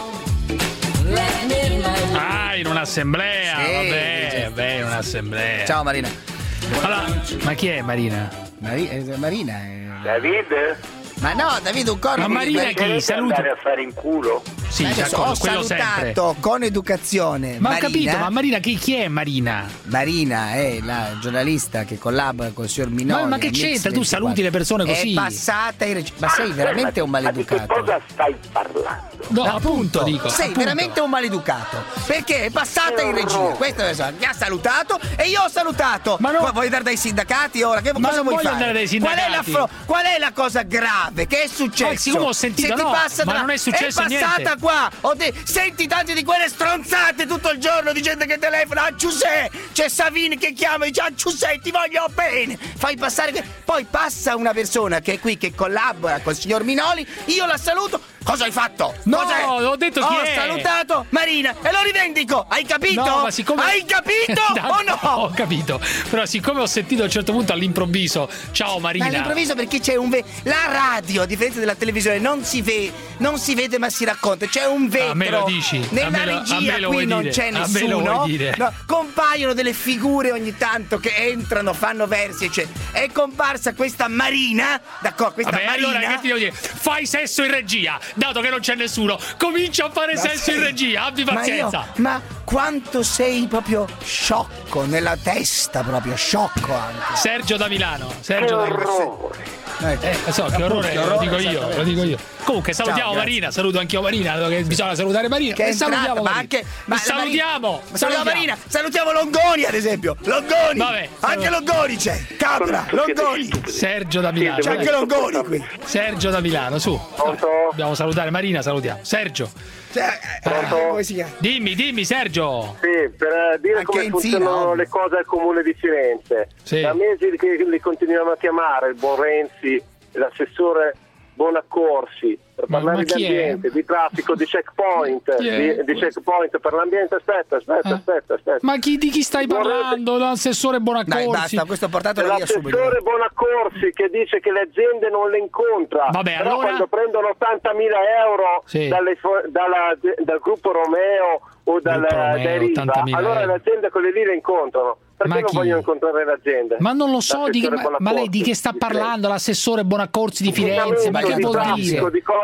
Ah, in un'assemblea, Sì, vabbè, sì. vabbè, in un'assemblea. Ciao Marina. Allora, ma chi è Marina? Mari- eh, Marina è... David? Ma no, Davide, un corno. Ma Marina di- chi? Saluta. Andare a fare in culo? Sì, Adesso d'accordo, ho quello salutato sempre. con educazione. Ma ho Marina. capito, ma Marina chi, chi è Marina? Marina è la giornalista che collabora col signor Minoli. Ma- ma che a Mix c'entra? Tu saluti ventiquattro. le persone così. È passata in reg- Ma sei veramente un Ma di maleducato. che cosa stai parlando? No, appunto, dico. Sei appunto. veramente un maleducato. Perché è passata in regia. Questo è mi ha salutato e io ho salutato. Ma no- Qua vuoi andare dai sindacati ora? Che Ma cosa non vuoi voglio fare? andare dai Qual è, la sindacati. fro- qual è la cosa grave? Che è successo? Ma siccome ho sentito, Se ti no, passa ma da- non è successo È passata niente. qua. Ho de- Senti tante di quelle stronzate tutto il giorno di gente che telefona. Ah, Giuseppe, c'è Savini che chiama e dice: ah, Giuseppe, ti voglio bene. Fai passare. que- Poi passa una persona che è qui che collabora col signor Minoli. Io la saluto. Cosa hai fatto? No, Cos'è? ho detto chi Ho è. salutato Marina e lo rivendico. Hai capito? No, ma siccome... Hai capito o no? Ho capito. Però siccome ho sentito a un certo punto all'improvviso, ciao Marina. Ma all'improvviso perché c'è un ve- la radio, a differenza della televisione, non si, ve- non si vede ma si racconta. C'è un vetro. A me lo dici? A Nella me lo- a regia me lo qui vuoi non dire? c'è A me lo nessuno. vuoi dire? No, compaiono delle figure ogni tanto che entrano, fanno versi, eccetera. È comparsa questa Marina, d'accordo, questa Vabbè, Marina. allora che ti devo dire? Fai sesso in regia, dato che non c'è nessuno. Comincia a fare Ma sesso sei- in regia, abbi Ma io- pazienza. Ma, quanto sei proprio sciocco nella testa, proprio sciocco anche. Sergio da Milano. Che Sergio da Milano. orrore! Eh, so, che Appunto, orrore, che lo orrore, dico io, esattamente. lo dico io. Comunque salutiamo Ciao, grazie. Marina, saluto anch'io Marina, dato che bisogna salutare Marina. Che è E salutiamo entrata, ma Marina. anche ma la salutiamo, Marina- salutiamo Marina, salutiamo Longoni ad esempio. Longoni. Vabbè, anche Longoni c'è. Capra, Longoni. Sergio da Milano. C'è anche Longoni qui. Sergio da Milano, su. Dobbiamo salutare Marina, salutiamo. Sergio. Cioè, Ah, come si chiama? Dimmi, dimmi Sergio. Sì, per eh, dire Anche come Enzina, funzionano ovvio. le cose al comune di Firenze. Sì. Da mesi che li continuiamo a chiamare, il buon Renzi, l'assessore Bonaccorsi, per Ma- parlare ma di chi è? ambiente, di traffico, di checkpoint, Chi è? di, di checkpoint per l'ambiente. Aspetta, aspetta, Eh? aspetta, aspetta. Ma chi, di chi stai Vorrei- parlando? L'assessore Bonaccorsi. Dai, basta, questo portatelo via subito. L'assessore Bonaccorsi che dice che le aziende non le incontra. Vabbè, però allora- quando prendono ottantamila euro Sì. dalle fo- dalla- dal gruppo Romeo o dal, Gruppo Romeo, dai Riva, ottantamila allora euro. le aziende quelle lì le incontrano. Perché Ma non chi? vogliono incontrare le aziende? Ma non lo so, di che, L'assessore ma, ma lei di Bonaccorsi, che sta di parlando? L'assessore Bonaccorsi di Firenze? Ma che di vuol traffico, dire? di cose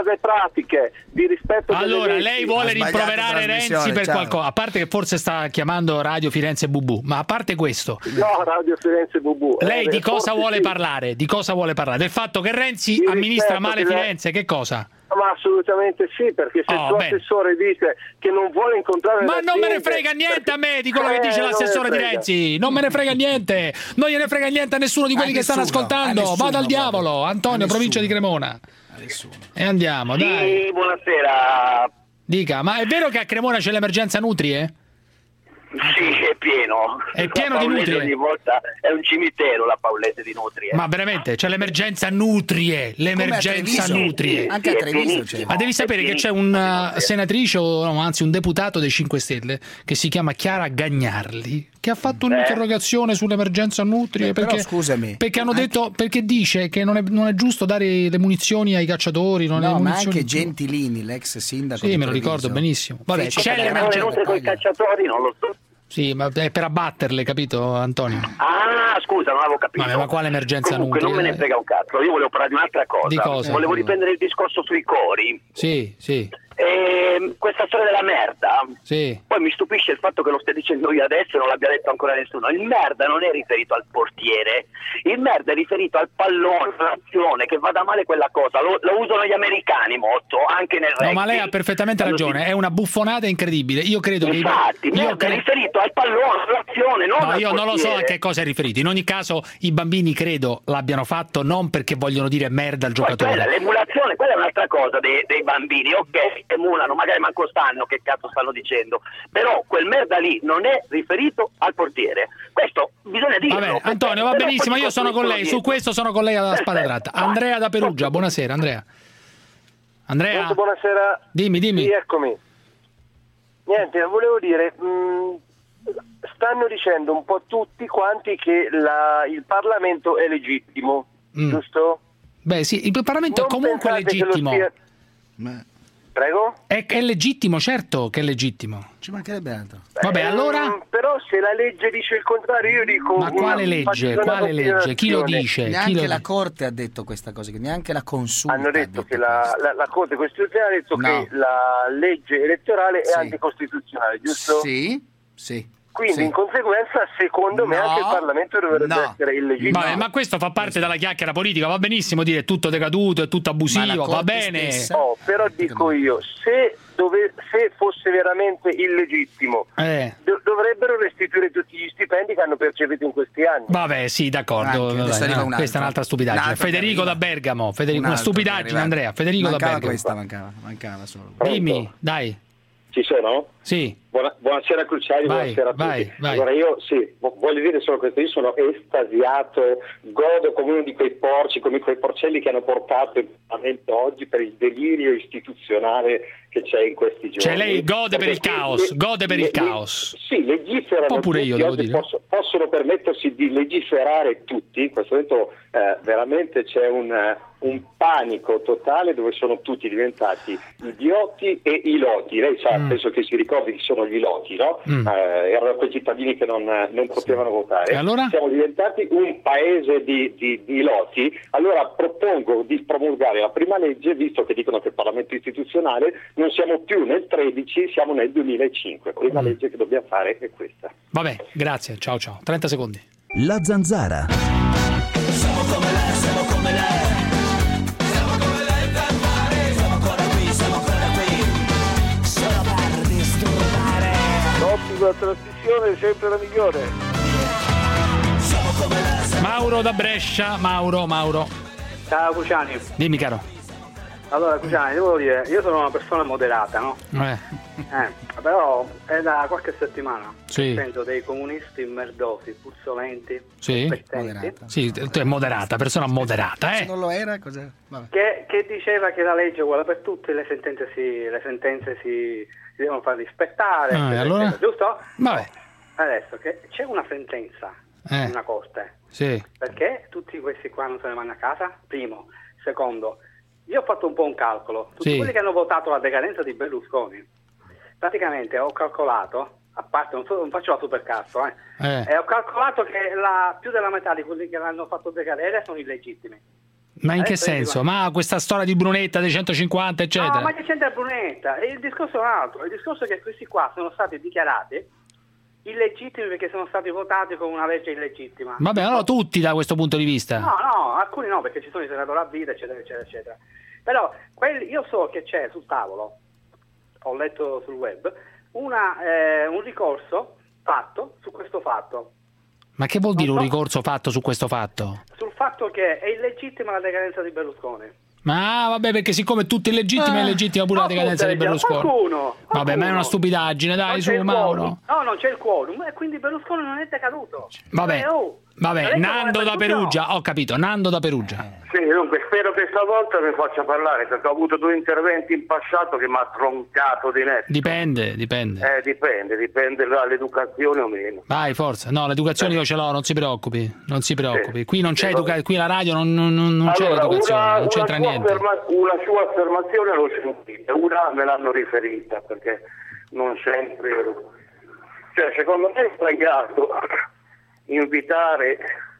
cose pratiche, di rispetto delle Allora, leggi. lei vuole rimproverare Renzi per qualcosa, a parte che forse sta chiamando Radio Firenze Bubù, ma a parte questo, no, Radio Firenze Bubù. Lei eh, di cosa vuole sì. parlare? Di cosa vuole parlare? Del fatto che Renzi Di amministra male rispetto, Firenze, che cosa? Ma assolutamente sì, perché se Oh, il suo bene. assessore dice che non vuole incontrare Ma la non me ne gente, frega niente a me di quello eh, che dice non l'assessore me di ne frega. Renzi, non me ne frega niente, non gliene frega niente a nessuno di quelli A che stanno nessuno, ascoltando, a nessuno, vada al proprio. diavolo, Antonio, provincia di Cremona. E andiamo, dai. Sì, buonasera. Dica, ma è vero che a Cremona c'è l'emergenza nutrie? Sì, è pieno. È pieno La di Paolese nutrie? ogni volta è un cimitero la Paolese di nutrie. Ma veramente, c'è l'emergenza nutrie, l'emergenza Treviso? nutrie. Anche a Sì, è Treviso pienissimo. c'è. Ma devi sapere che c'è una senatrice, o no, anzi un deputato dei cinque Stelle, che si chiama Chiara Gagnarli, che ha fatto un'interrogazione sull'emergenza nutrie, Eh, però perché, scusami, perché hanno anche- detto, perché dice che non è, non è giusto dare le munizioni ai cacciatori, non le No, ma munizioni- anche Gentilini, l'ex sindaco Sì, di me lo Treviso. ricordo benissimo. Vabbè, Fece c'è per le l'emergenza. Inoltre con i cacciatori non lo so. Sì, ma è per abbatterle, capito, Antonio? Ah, scusa, non avevo capito. Vabbè, ma quale emergenza Comunque, nutrie? non me ne frega un cazzo. Io volevo parlare di un'altra cosa. Di cosa? Volevo riprendere il discorso sui cori. Sì, sì, E questa storia della merda. sì. Poi mi stupisce il fatto che lo stia dicendo io adesso e non l'abbia detto ancora nessuno. Il merda non è riferito al portiere, il merda è riferito al pallone, all'azione, che vada male quella cosa. Lo, lo usano gli americani molto, anche nel No, rugby. ma lei ha perfettamente Quando ragione, si- è una buffonata incredibile. Io credo che... Infatti, io merda è cre- riferito al pallone, all'azione, non No, al io non lo so a portiere. che cosa è riferito. In ogni caso, i bambini credo l'abbiano fatto non perché vogliono dire merda al Poi quella, giocatore. l'emulazione, quella è un'altra cosa dei, dei bambini, ok, emulano, magari manco stanno, che cazzo stanno dicendo, però quel merda lì non è riferito al portiere, questo bisogna dirlo. Va bene, perché- Antonio, va però benissimo, poi io sono con lei, dietro. su questo sono con lei alla spada Perfetto. tratta. Andrea da Perugia, buonasera, Andrea. Andrea, Molto buonasera. dimmi, dimmi. Sì, eccomi. Niente, volevo dire, mh, stanno dicendo un po' tutti quanti che la, il Parlamento è legittimo, Mm. giusto? Beh sì, il Parlamento Non è comunque pensate che lo legittimo. sia- Ma Prego? È, è legittimo, certo che è legittimo. ci mancherebbe altro. Vabbè, Eh, allora... Però se la legge dice il contrario, io dico... Ma quale una- legge? faccio una Quale legge? Chi lo considerazione. dice? Chi Neanche lo la dice? Corte ha detto questa cosa, che neanche la consulta Hanno ha detto che questo. la, la, la Corte Costituzionale ha detto No. che la legge elettorale Sì. è anticostituzionale, giusto? Sì, sì. Quindi sì. in conseguenza secondo me No, anche il Parlamento dovrebbe no. essere illegittimo. Vabbè, ma questo fa parte della chiacchiera politica, va benissimo dire è tutto decaduto, è tutto Ma la abusivo, va Corte bene. stessa- Oh, però dico io, se, dove, se fosse veramente illegittimo, Eh. do- dovrebbero restituire tutti gli stipendi che hanno percepito in questi anni. Vabbè, sì, d'accordo. Anche, adesso Dai, arriva no, un'altra. questa è un'altra stupidaggine. Un'altra che Federico arriva. da Bergamo, Federico, una Un'altra che è stupidaggine, arrivata. Andrea. Federico mancava da Bergamo. questa, mancava, mancava solo. Dimmi, dai. Ci sono? Sì. Buona- buonasera Cruciani, Vai, buonasera a tutti. vai, vai. Allora io sì, vo- voglio dire solo questo, io sono estasiato, godo come uno di quei porci, come quei porcelli che hanno portato il Parlamento oggi per il delirio istituzionale che c'è in questi giorni. Cioè lei gode per il Perché caos, le- gode per il le- caos. Sì, legiferano Un po' pure tutti, io, devo oggi dire. posso- possono permettersi di legiferare tutti, in questo momento eh, veramente c'è un, eh, un panico totale dove sono tutti diventati idioti e iloti. Lei sa, Mm. penso che si ricordi chi sono gli iloti, no? Mm. Eh, erano quei cittadini che non, non potevano votare. E allora? Siamo diventati un paese di, di, di iloti. Allora propongo di promulgare la prima legge, visto che dicono che il Parlamento istituzionale, non siamo più nel tredici, siamo nel duemilacinque. La prima Mm. legge che dobbiamo fare è questa. Vabbè, grazie. Ciao ciao. trenta secondi. La Zanzara. Siamo come lei, siamo come lei. Siamo come lei per mare. Siamo ancora qui, siamo ancora qui. Solo per disturbare. L'ottica trasmissione è sempre la migliore. Siamo come lei, siamo Mauro da Brescia. Mauro, Mauro. Ciao Cruciani. Dimmi, caro. Allora Cruciani, devo dire, io sono una persona moderata, no? Eh, Eh, però è da qualche settimana Sì. che sento dei comunisti merdosi, puzzolenti, sì? pettenti, Sì, tu è moderata, persona moderata, Se eh. non lo era, cos'è? Vabbè. che, che diceva che la legge è uguale per tutti, le sentenze si, le sentenze si, si devono far rispettare, Ah, e eccetera, allora? eccetera, giusto? Vabbè. Adesso che c'è una sentenza Eh. in una corte, Sì. perché tutti questi qua non se ne vanno a casa? Primo. Secondo, io ho fatto un po' un calcolo, tutti Sì. quelli che hanno votato la decadenza di Berlusconi, praticamente ho calcolato, a parte non, so- non faccio la supercazzo, eh, Eh. e ho calcolato che la, più della metà di quelli che l'hanno fatto decadere sono illegittimi. Ma in che Eh, senso? Ma questa storia di Brunetta dei centocinquanta, eccetera. No, ma che c'entra Brunetta? E il discorso è un altro. Il discorso è che questi qua sono stati dichiarati illegittimi perché sono stati votati con una legge illegittima. Vabbè, allora tutti da questo punto di vista. No, no, alcuni no, perché ci sono i senatori a vita, eccetera, eccetera, eccetera. Però quelli, io so che c'è sul tavolo, ho letto sul web, una, eh, un ricorso fatto su questo fatto. Ma che vuol dire un ricorso fatto su questo fatto? Sul fatto che è illegittima la decadenza di Berlusconi. Ma vabbè, perché siccome tutto è illegittimo, è illegittima pure la decadenza di Berlusconi. Qualcuno, Vabbè, ma è una stupidaggine, dai, su, Mauro. No, non c'è il quorum e quindi Berlusconi non è decaduto. Vabbè, Eh, oh, vabbè, non è Nando che da vuole Perugia, ho capito, Nando da Perugia. Sì, dunque spero che stavolta mi faccia parlare, perché ho avuto due interventi in passato che mi ha troncato di netto. Dipende, dipende. Eh, dipende, dipende dall'educazione o meno. Vai, forza. No, l'educazione io ce l'ho, non si preoccupi, non si preoccupi. Qui non c'è educa- qui la radio non, non, non c'è Allora, l'educazione, una, non c'entra una sua niente. afferma- una sua affermazione l'ho sentita, una me l'hanno riferita, perché non sempre... Cioè, secondo me è sbagliato invitare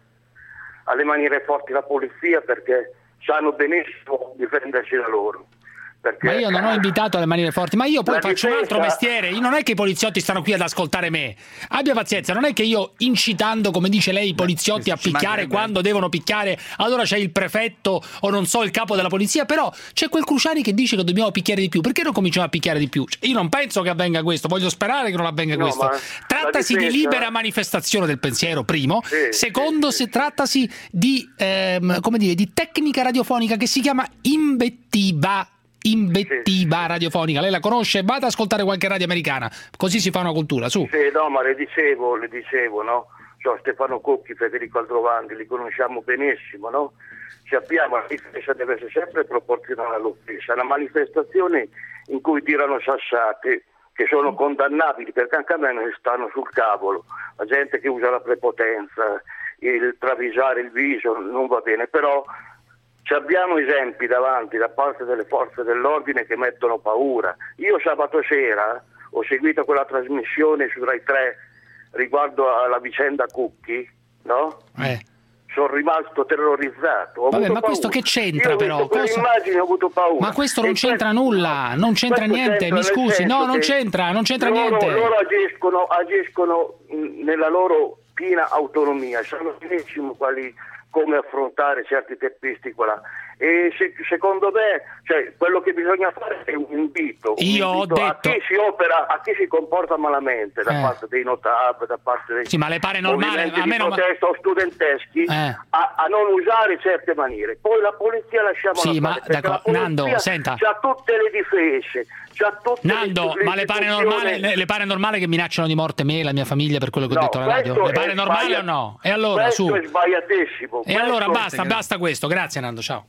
alle maniere forti la polizia perché sanno benissimo difendersi da loro. Perché Ma io non ho invitato alle maniere forti, ma io poi La faccio un altro difesa- mestiere. Io non è che i poliziotti stanno qui ad ascoltare me. Abbia pazienza, non è che io incitando, come dice lei, i poliziotti a picchiare quando devono picchiare, allora c'è il prefetto o non so il capo della polizia, però c'è quel Cruciani che dice che dobbiamo picchiare di più. Perché non cominciamo a picchiare di più? Cioè, io non penso che avvenga questo, voglio sperare che non avvenga No, questo. ma Trattasi la di difesa- libera manifestazione del pensiero, primo. Sì, Secondo, se trattasi di ehm, come dire, di tecnica radiofonica che si chiama invettiva. Invettiva radiofonica, lei la conosce? Vada ad ascoltare qualche radio americana, così si fa una cultura, su. Sì, no, ma le dicevo, le dicevo, no? Cioè, Stefano Cocchi, Federico Aldrovandi, li conosciamo benissimo, no? Sappiamo che la difesa deve essere sempre proporzionale all'offesa. Una manifestazione in cui tirano sassate che sono condannabili, perché anche a me ne stanno sul cavolo, la gente che usa la prepotenza, il travisare il viso, non va bene, però ci abbiamo esempi davanti da parte delle forze dell'ordine che mettono paura. Io sabato sera ho seguito quella trasmissione su Rai tre riguardo alla vicenda Cucchi, no? Eh. Sono rimasto terrorizzato. Ho Vabbè, avuto ma questo paura. che c'entra, Io ho però? visto quelle Cosa- immagini, ho avuto paura. Ma questo non E c'entra questo- nulla, non c'entra questo niente, c'entra mi nel scusi, no, senso non che c'entra, non c'entra loro, niente. Loro agiscono, agiscono mh, nella loro piena autonomia, sanno benissimo quali, come affrontare certi teppisti qua. E se, secondo me, cioè, quello che bisogna fare è un invito, un Io ho invito a detto- chi si opera, a chi si comporta malamente da Eh. parte dei notab, da parte dei Sì, ma le pare normale? movimenti A me di non- protesta o studenteschi Eh. a, a non usare certe maniere. Poi la polizia lasciamola Sì, ma fare, perché d'accordo, la polizia Nando, senta. c'ha tutte le difese, c'ha tutte Nando, le, ma le pare, normale, le, le pare normale che minacciano di morte me e la mia famiglia per quello che ho No, detto alla radio? questo Le pare è normale sbaglia- o no? E allora, questo su. è sbagliatissimo. E allora Questo- basta, basta questo. Grazie Nando, ciao.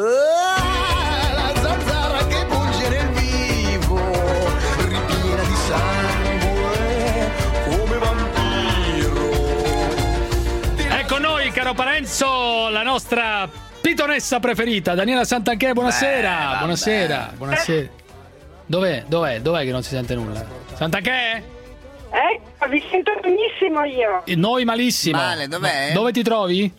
La zanzara che punge nel vivo, ripiena di sangue come vampiro. Ecco noi, caro Parenzo, la nostra pitonessa preferita, Daniela Santanchè, buonasera. Beh, vabbè. buonasera, buonasera. Dov'è? Dov'è? Dov'è che non si sente nulla? Santanchè? Ecco, vi sento benissimo io. E noi malissimo. Male, dov'è? Dove ti trovi?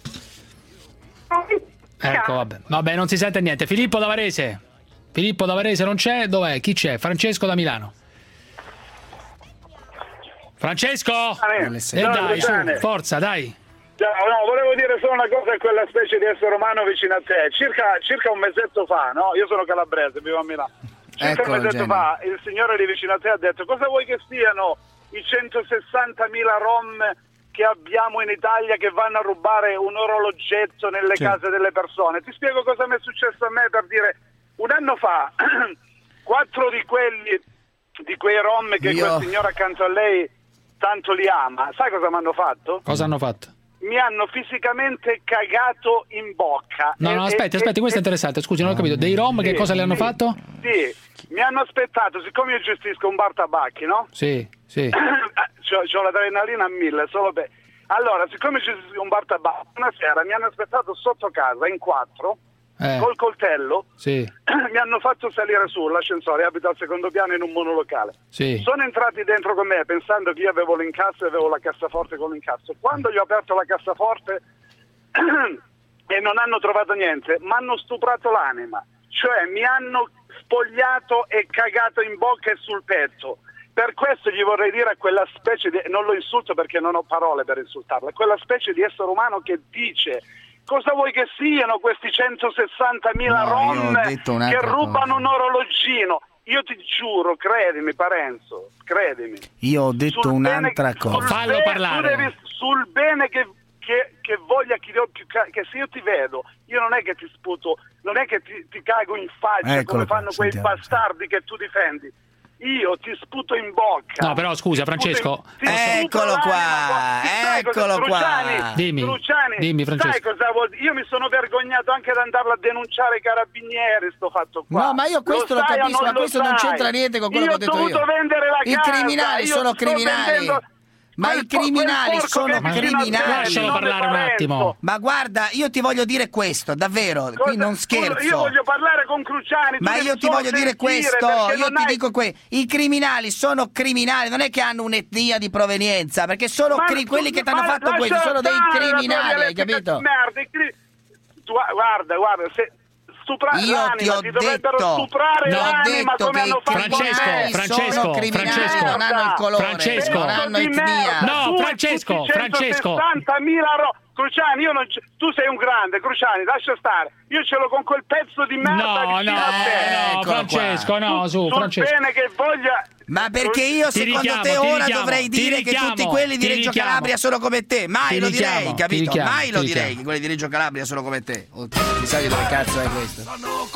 Ecco, vabbè. Vabbè, non si sente niente. Filippo da Varese. Filippo da Varese non c'è? Dov'è? Chi c'è? Francesco da Milano. Francesco? Eh, E no, dai, su, Luciane. forza, dai. Ciao, no, volevo dire solo una cosa a quella specie di essere umano vicino a te. Circa, circa un mesetto fa, no? Io sono calabrese, vivo a Milano. Circa Ecco, un mesetto Eugenio. fa il signore lì vicino a te ha detto: cosa vuoi che siano i centosessantamila rom che abbiamo in Italia che vanno a rubare un orologetto nelle Sì. case delle persone? Ti spiego cosa mi è successo a me, per dire, un anno fa quattro di quelli di quei rom che Io- quel signore accanto a lei tanto li ama, sai cosa mi hanno fatto? Cosa hanno fatto? Mi hanno fisicamente cagato in bocca. No, E- no, e- aspetti, aspetti, e- questo è interessante. Scusi, non ho capito. Dei rom, che Sì, cosa le hanno sì, fatto? Sì, mi hanno aspettato, siccome io gestisco un bar tabacchi, no? Sì, sì. c'ho, c'ho l'adrenalina a mille, solo per... Allora, siccome gestisco un bar tabacchi, una sera mi hanno aspettato sotto casa in quattro, Eh, col coltello, sì, mi hanno fatto salire su l'ascensore, abito al secondo piano in un monolocale. sì. Sono entrati dentro con me pensando che io avevo l'incasso e avevo la cassaforte con l'incasso. Quando gli ho aperto la cassaforte e non hanno trovato niente, mi hanno stuprato l'anima, cioè mi hanno spogliato e cagato in bocca e sul petto. Per questo gli vorrei dire a quella specie di, non lo insulto perché non ho parole per insultarla, quella specie di essere umano che dice: cosa vuoi che siano questi centosessantamila No, rom io ho detto un'altra che rubano cosa. un orologino? Io ti giuro, credimi Parenzo, credimi. Io ho detto Sul un'altra bene- cosa. sul bene- tu devi- sul bene che, che, che voglia chi più ca- che se io ti vedo, io non è che ti sputo, non è che ti, ti cago in faccia Eccolo come qua, fanno quei sentiamo, bastardi che tu difendi. Io ti sputo in bocca. No, però scusa, Francesco. Ti sputo Eccolo qua, l'anima. Sai cosa- eccolo qua. Cruciani, Dimmi, Cruciani, dimmi, Francesco. sai cosa vuol dire? Io mi sono vergognato anche ad andarlo a denunciare ai carabinieri sto fatto qua. No, ma io questo lo, sai o capisco, ma lo questo non sai? c'entra niente con quello Io che ho detto ho dovuto io. vendere la I casa. criminali io sono sto criminali. vendendo- Ma quel i po- quel criminali porco sono che è vicino a te, criminali. Lascialo il nome parlare un Parenzo. attimo. Ma guarda, io ti voglio dire questo, davvero, qui Cosa- non scusa, scherzo. io voglio parlare con Cruciani. tu Ma devi io ti solo voglio dire sentire, questo, perché io non ti hai- dico que- i criminali sono criminali, non è che hanno un'etnia di provenienza, perché sono Ma cri- tu- quelli che ti hanno ma fatto lascia questo sono dei stare la tua criminali, hai dialettica capito? di merda, i cri- tu- guarda, guarda, se stuprare Io l'anima, ti ho ti dovrebbero detto, stuprare no, ho l'anima detto come che hanno i fatto Francesco, a me. Francesco, sono criminali, Francesco, non hanno il colore, Francesco. non hanno Di etnia. merda, No, tu e Francesco, tutti i Francesco. centosessantamila ro- Cruciani, io non c- tu sei un grande, Cruciani, lascia stare. Io ce l'ho con quel pezzo di merda No, no, vicino a te. no, Eccolo Francesco, qua. no, su, Sul Francesco. bene che voglia. Ma perché io Ti secondo richiamo, te ti ora richiamo, dovrei ti dire richiamo, che tutti quelli di ti Reggio richiamo. Calabria sono come te? Mai Ti lo richiamo, direi, ti capito? richiamo, Mai lo ti direi richiamo. che quelli di Reggio Calabria sono come te. Oh, chissà di dove cazzo è questo.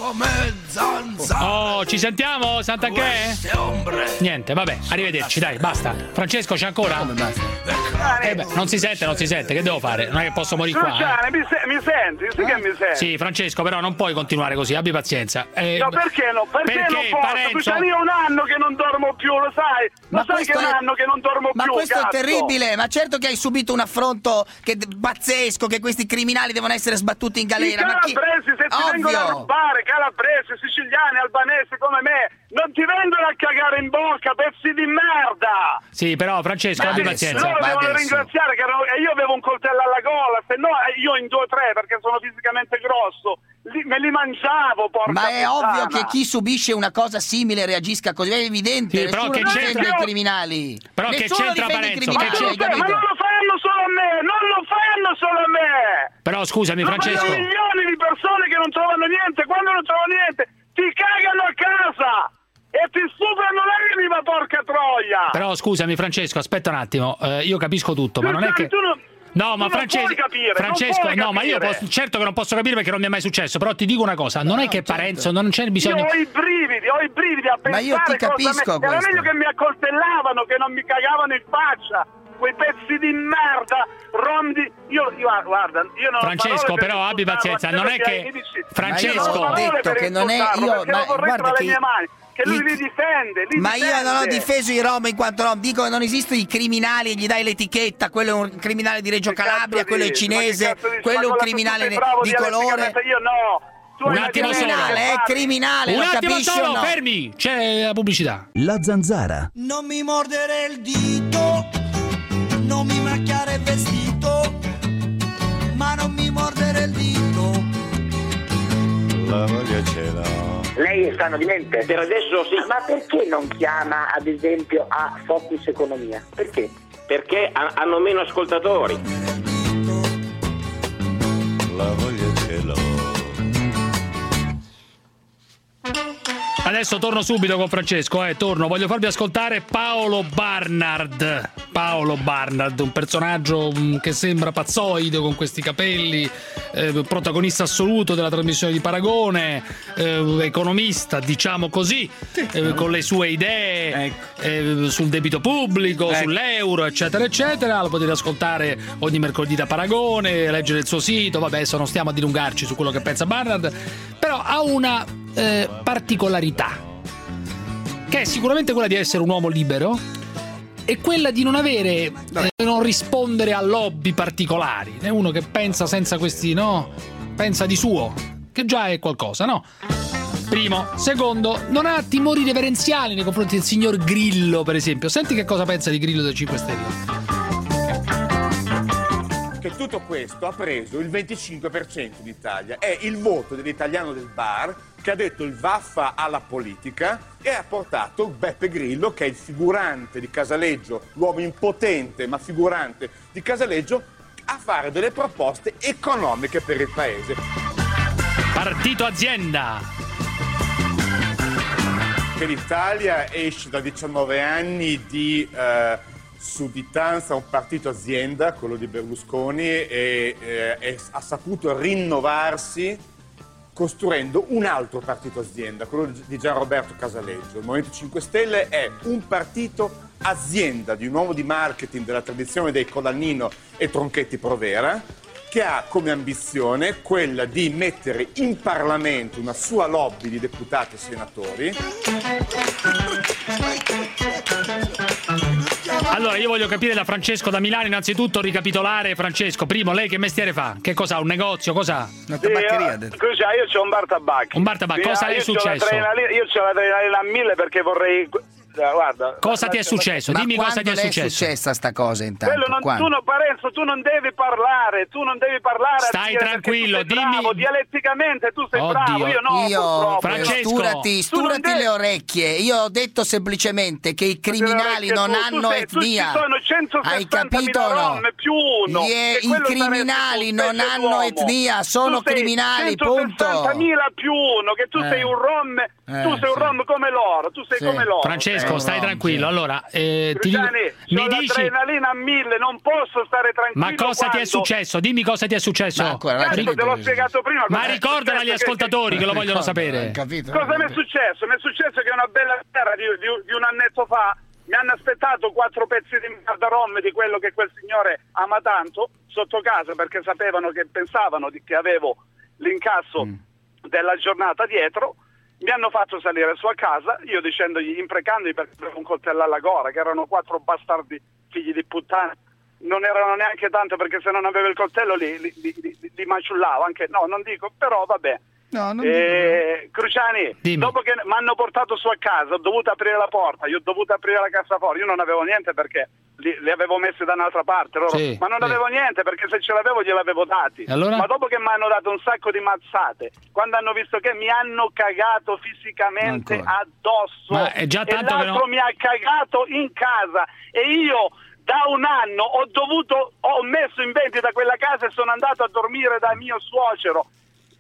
Oh, ci sentiamo, Sant'Anché? Niente, vabbè, arrivederci, dai, basta. Francesco c'è ancora? Eh beh, non si sente, non si sente, che devo fare? Non è che posso morire qua. eh. Cruciani, mi, se- mi senti? Sì che mi senti? Sì, Francesco, però non puoi continuare così, abbi pazienza. Eh, No, perché no? Perché, perché, non posso? Parenzo? Cruciani, io un anno che non dormo più, lo sai? Lo Ma sai che questo è un è- anno che non dormo Ma più, questo cazzo? è terribile, ma certo che hai subito un affronto che, pazzesco, che questi criminali devono essere sbattuti in I galera. Ma chi... calabresi, se ti vengono a Ovvio. rubare, calabresi, siciliani, albanesi come me, non ti vengono a cagare in bocca, pezzi di merda! Sì, però Francesco, Ma abbi adesso- pazienza. Loro ma devono adesso- ringraziare che erano- e io avevo un coltello alla gola, se no eh, io in due o tre perché sono fisicamente grosso, li- me li mangiavo, porca Ma è puttana. ovvio che chi subisce una cosa simile reagisca così, è evidente. Sì, però Nessuno che difende c'entra- i criminali. Però che Nessuno c'entra difende i Parenzo? Ma, Che criminali, tu lo hai fai, ma capito? non lo fanno solo a me, non lo fanno solo a me! Però scusami, Lo Francesco. fanno milioni di persone che non trovano niente, quando non trovano niente ti cagano a casa e ti stuprano l'anima, porca troia! Però scusami, Francesco, aspetta un attimo. Eh, io capisco tutto, ma non è che. Tu non- No, ma tu non Francesco, puoi capire, non Francesco, puoi no, ma io capire. posso, certo che non posso capire perché non mi è mai successo, però ti dico una cosa, non è che Parenzo non c'è Io bisogno. ho i brividi, ho i brividi a Ma pensare io ti cosa capisco me- Era questo. meglio che mi accoltellavano, che non mi cagavano in faccia. Quei pezzi di merda, rom di... Io, io guarda, io non ho Francesco, parole per però abbi insultarlo, pazienza, anche non è perché che ai medici- Francesco- Ma io non ho parole detto per che non è insultarlo, io, perché ma lo vorrei guarda tra le che- mie mani, che lui il- li difende, li Ma io non ho difende. difeso i rom in quanto rom, dico che non esistono i criminali e gli dai l'etichetta, quello è un criminale di Reggio Che cazzo Calabria, quello è dici? cinese, Ma che cazzo dici? quello è Ma un guarda, tu criminale sei bravo di colore. dialetticamente, Io no. Tu Un hai una attimo solo. dialettica Criminale, è che criminale, Un lo attimo capisci solo, o no? fermi! C'è la pubblicità. La Zanzara. Non mi mordere il dito, non mi macchiare il vestito, ma non mi mordere il dito. La voglia ce l'ho. Lei è sano di mente? Per adesso sì. Ma perché non chiama ad esempio a Focus Economia? Perché? Perché ha- hanno meno ascoltatori. La voglia ce l'ho. Adesso torno subito con Francesco, eh, torno, voglio farvi ascoltare Paolo Barnard. Paolo Barnard, un personaggio mh, che sembra pazzoide con questi capelli, eh, protagonista assoluto della trasmissione di Paragone, eh, economista, diciamo così, eh, con le sue idee eh, sul debito pubblico, Ecco. sull'euro, eccetera, eccetera. Lo potete ascoltare ogni mercoledì da Paragone, leggere il suo sito. Vabbè, adesso non stiamo a dilungarci su quello che pensa Barnard, però ha una eh, particolarità, che è sicuramente quella di essere un uomo libero e quella di non avere eh, non rispondere a lobby particolari. È uno che pensa senza questi, no? Pensa di suo, che già è qualcosa, no? Primo. Secondo, non ha timori reverenziali nei confronti del signor Grillo, per esempio. Senti che cosa pensa di Grillo dei cinque Stelle. che tutto questo ha preso il venticinque per cento in Italia. È il voto dell'italiano del bar che ha detto il vaffa alla politica e ha portato Beppe Grillo, che è il figurante di Casaleggio, l'uomo impotente ma figurante di Casaleggio, a fare delle proposte economiche per il paese. Partito Azienda. Che l'Italia esce da diciannove anni di eh, sudditanza a un partito azienda, quello di Berlusconi, e eh, è, ha saputo rinnovarsi costruendo un altro partito azienda, quello di Gianroberto Casaleggio. Il Movimento cinque Stelle è un partito azienda di un uomo di marketing della tradizione dei Colaninno e Tronchetti Provera, che ha come ambizione quella di mettere in Parlamento una sua lobby di deputati e senatori. Allora, io voglio capire da Francesco da Milano, innanzitutto ricapitolare. Francesco, primo, lei che mestiere fa? Che cos'ha? Un negozio? Cos'ha? Una tabaccheria. Sì, io, io c'ho un bar tabacchi. Un bar tabacchi, sì, cosa io è successo? Io c'ho l'adrenalina a mille perché vorrei... Guarda, cosa ti è successo? Ma Dimmi cosa ti è successo. è successa sta cosa intanto? Quello non, tu non, Parenzo, tu non devi parlare, tu non devi parlare. Stai tranquillo, tu sei dimmi. Bravo, dialetticamente tu sei Oddio. bravo, io no. Io, Francesco, sturati, sturati devi... le orecchie. Io ho detto semplicemente che i criminali non tu, hanno tu sei, etnia. Tu ci sono centosessantamila Hai capito o no? Rom più uno. Gli, I criminali non hanno uomo. etnia, sono criminali, punto. centosessantamila più uno, che tu Eh. sei un rom, Eh, tu sei un sì. rom come loro, tu sei Sì. come loro. Francesco, Eh, stai no, tranquillo. sì. Allora, eh, ti dico, Cristiani, mi c'ho dici l'adrenalina a mille, non posso stare tranquillo. ma cosa ti è quando- successo? Dimmi cosa ti è successo. Ma ancora, Cazzo, ragione- te l'ho spiegato prima. Ma cosa è ricordala agli successo, che- ascoltatori che lo vogliono Ricorda, sapere. hai capito? Cosa mi è successo? Mi è successo che una bella sera di, di, di un annetto fa mi hanno aspettato quattro pezzi di merda rom di quello che quel signore ama tanto sotto casa, perché sapevano che pensavano di, che avevo l'incasso Mm. della giornata dietro. Mi hanno fatto salire su a casa, io dicendogli, imprecandogli perché avevo un coltello alla gola, che erano quattro bastardi figli di puttana. Non erano neanche tanto, perché se non avevo il coltello li, li, li, li, li maciullavo, anche no, non dico, però vabbè. No, non Eh, Cruciani, Dimmi. dopo che mi hanno portato su a casa, ho dovuto aprire la porta, io ho dovuto aprire la cassaforte, io non avevo niente perché li, li avevo messi da un'altra parte loro, Sì, ma non sì. avevo niente perché se ce l'avevo gliel'avevo dati. E allora? Ma dopo che mi hanno dato un sacco di mazzate, quando hanno visto che mi hanno cagato fisicamente Ancora. addosso, Ma è già e tanto che l'altro no- mi ha cagato in casa e io da un anno ho dovuto, ho messo in vendita quella casa e sono andato a dormire da mio suocero.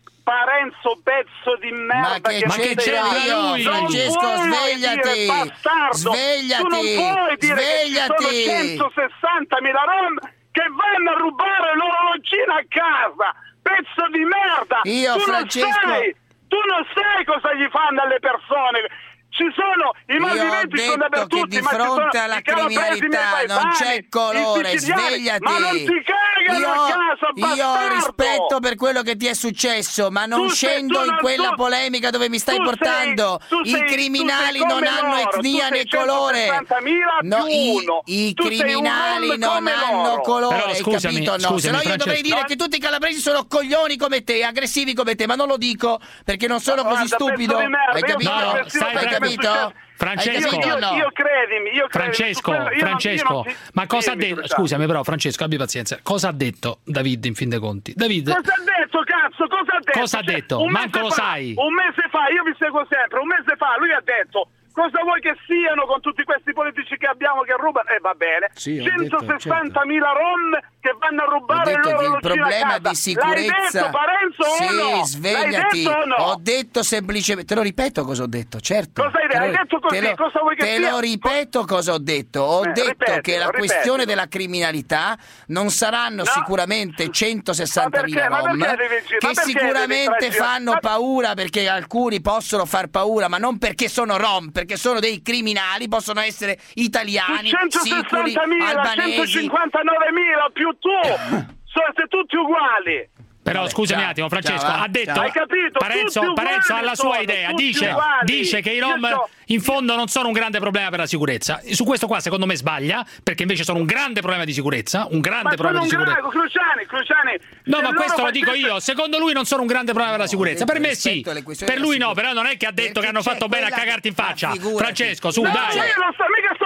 Parenzo, pezzo di merda. Ma che Ma che c'entra io, lui? Francesco, Non puoi svegliati, dire, bastardo. svegliati, Tu non puoi dire svegliati. che ci sono centosessantamila rom che vanno a rubare l'orologina a casa. Pezzo di merda. Io, tu Francesco- non sai, tu non sai cosa gli fanno alle persone. Ci sono i Io ho malviventi, sono detto dappertutto, che di ma ci sono fronte alla i calabresi, i miei criminalità non paesani, c'è colore, i siciliani. svegliati. Ma non ti cagano io, a casa, io ho bastardo. rispetto per quello che ti è successo, ma non Tu sei- scendo tu in non- quella tu- polemica dove mi stai tu sei- portando. tu I sei- criminali tu sei non come hanno loro, etnia tu né sei colore. centosessantamila No, più i, uno. i Tu sei un criminali rom non come hanno loro. colore, Però hai scusami, capito? No, scusami, se no io Francesco. dovrei dire No. che tutti i calabresi sono coglioni come te, aggressivi come te, ma non lo dico perché non sono Ma così guarda, stupido. pezzo di merda, Hai io capito? sono No, aggressivo stai perché tranquillo. mi è successo- Francesco. Hai capito Io, o no? io credimi, io credimi, Francesco, su quello- io non- Francesco, io non ti- ma cosa ha dimmi, detto? Cruciani. Scusami, però, Francesco, abbi pazienza. Cosa ha detto David in fin dei conti? David, Cosa ha detto, cazzo? Cosa ha detto? Cosa ha Cioè, detto? un Manco mese lo fa- sai. Un mese fa, io vi seguo sempre, un mese fa lui ha detto: cosa vuoi che siano con tutti questi politici che abbiamo che rubano? E eh, va bene. Sì, ho detto, centosessantamila rom che vanno a Ho rubare detto il che loro il problema di sicurezza. L'hai detto, Parenzo, sì, o no? svegliati. L'hai detto o no? Ho detto semplicemente. Te lo ripeto cosa ho detto, certo. Cosa hai detto? Te lo- Hai detto così, te lo, cosa vuoi che te sia? lo ripeto cosa ho detto. Ho Eh, detto ripetilo, che la ripetilo. questione della criminalità non saranno No. sicuramente centosessantamila Ma perché? Ma rom perché devi- ma che perché sicuramente devi trascina- fanno ma- paura, perché alcuni possono far paura, ma non perché sono rom, perché sono dei criminali, possono essere italiani, sicuri, centosessantamila, albanesi. centocinquantanovemila più tu. Siete tutti uguali. però Vabbè, scusami un ciao, attimo, Francesco, ciao, ha detto ciao. Hai capito? Parenzo, Tutti Parenzo ha uguali la sua sono, idea, tutti dice, uguali. dice che i Rom Io so- in fondo non sono un grande problema per la sicurezza. Su questo qua secondo me sbaglia, perché invece sono un grande problema di sicurezza, un grande Ma problema sono di un sicurezza. grande, Cruciani, Cruciani. No, se ma loro questo lo dico facessero- io. Secondo lui non sono un grande problema per la sicurezza. Per me sì. rispetto alle questioni Per lui della no, però non è che ha detto Perché che hanno c'è fatto bene a quella- cagarti in ma faccia. figurati. Francesco, su, No, dai. io non sto mica sto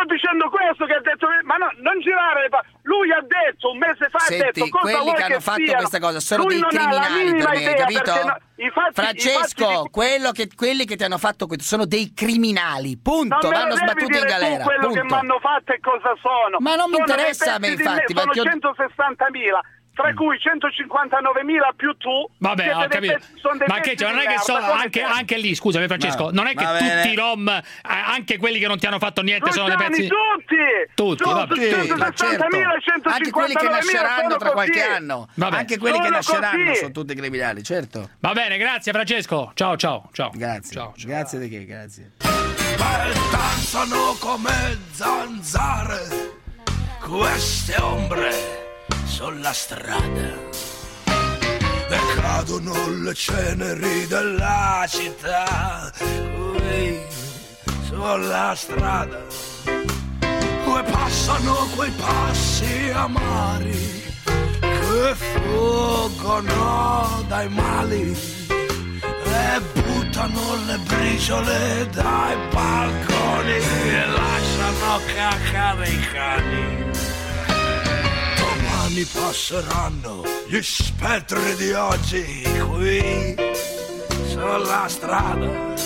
sto dicendo questo che ha detto, ma no, non girare le pa- lui ha detto un mese fa, Senti, ha detto cosa quelli vuoi che hanno fatto siano? questa cosa sono Lui dei non ha la criminali minima per me, idea, capito? perché no, i fatti, Francesco, i fatti di... quello che, quelli che ti hanno fatto questo sono dei criminali, punto, non me vanno lo devi sbattuti in dire galera, tu quello punto. che mi hanno fatto e cosa sono. Ma non mi Sono dei interessa a me, pezzi di infatti, sono perché ho- centosessantamila, tra cui centocinquantanovemila più tu. Vabbè, siete ho dei capito. pezzi- sono dei Ma pezzi che c'è? di Non è che merda, so, come anche, te. anche lì, scusami Francesco, Va- non è che va tutti bene. i rom, eh, anche quelli che non ti hanno fatto niente, sono dei Luciani, pezzi. tutti! Tutti, Sono vabbè, centosessantamila, certo. Anche quelli che nasceranno tra qualche anno, Vabbè. anche quelli che Sono nasceranno così. sono tutti criminali, certo. Va bene, grazie Francesco. Ciao, ciao, ciao. Grazie, Ciao, ciao. grazie di che, grazie. Danzano come zanzare queste ombre sulla strada e cadono le ceneri della città qui sulla strada e passano quei passi amari che fuggono dai mali e buttano le briciole dai balconi e lasciano cacare i cani. Domani passeranno gli spettri di oggi qui sulla strada,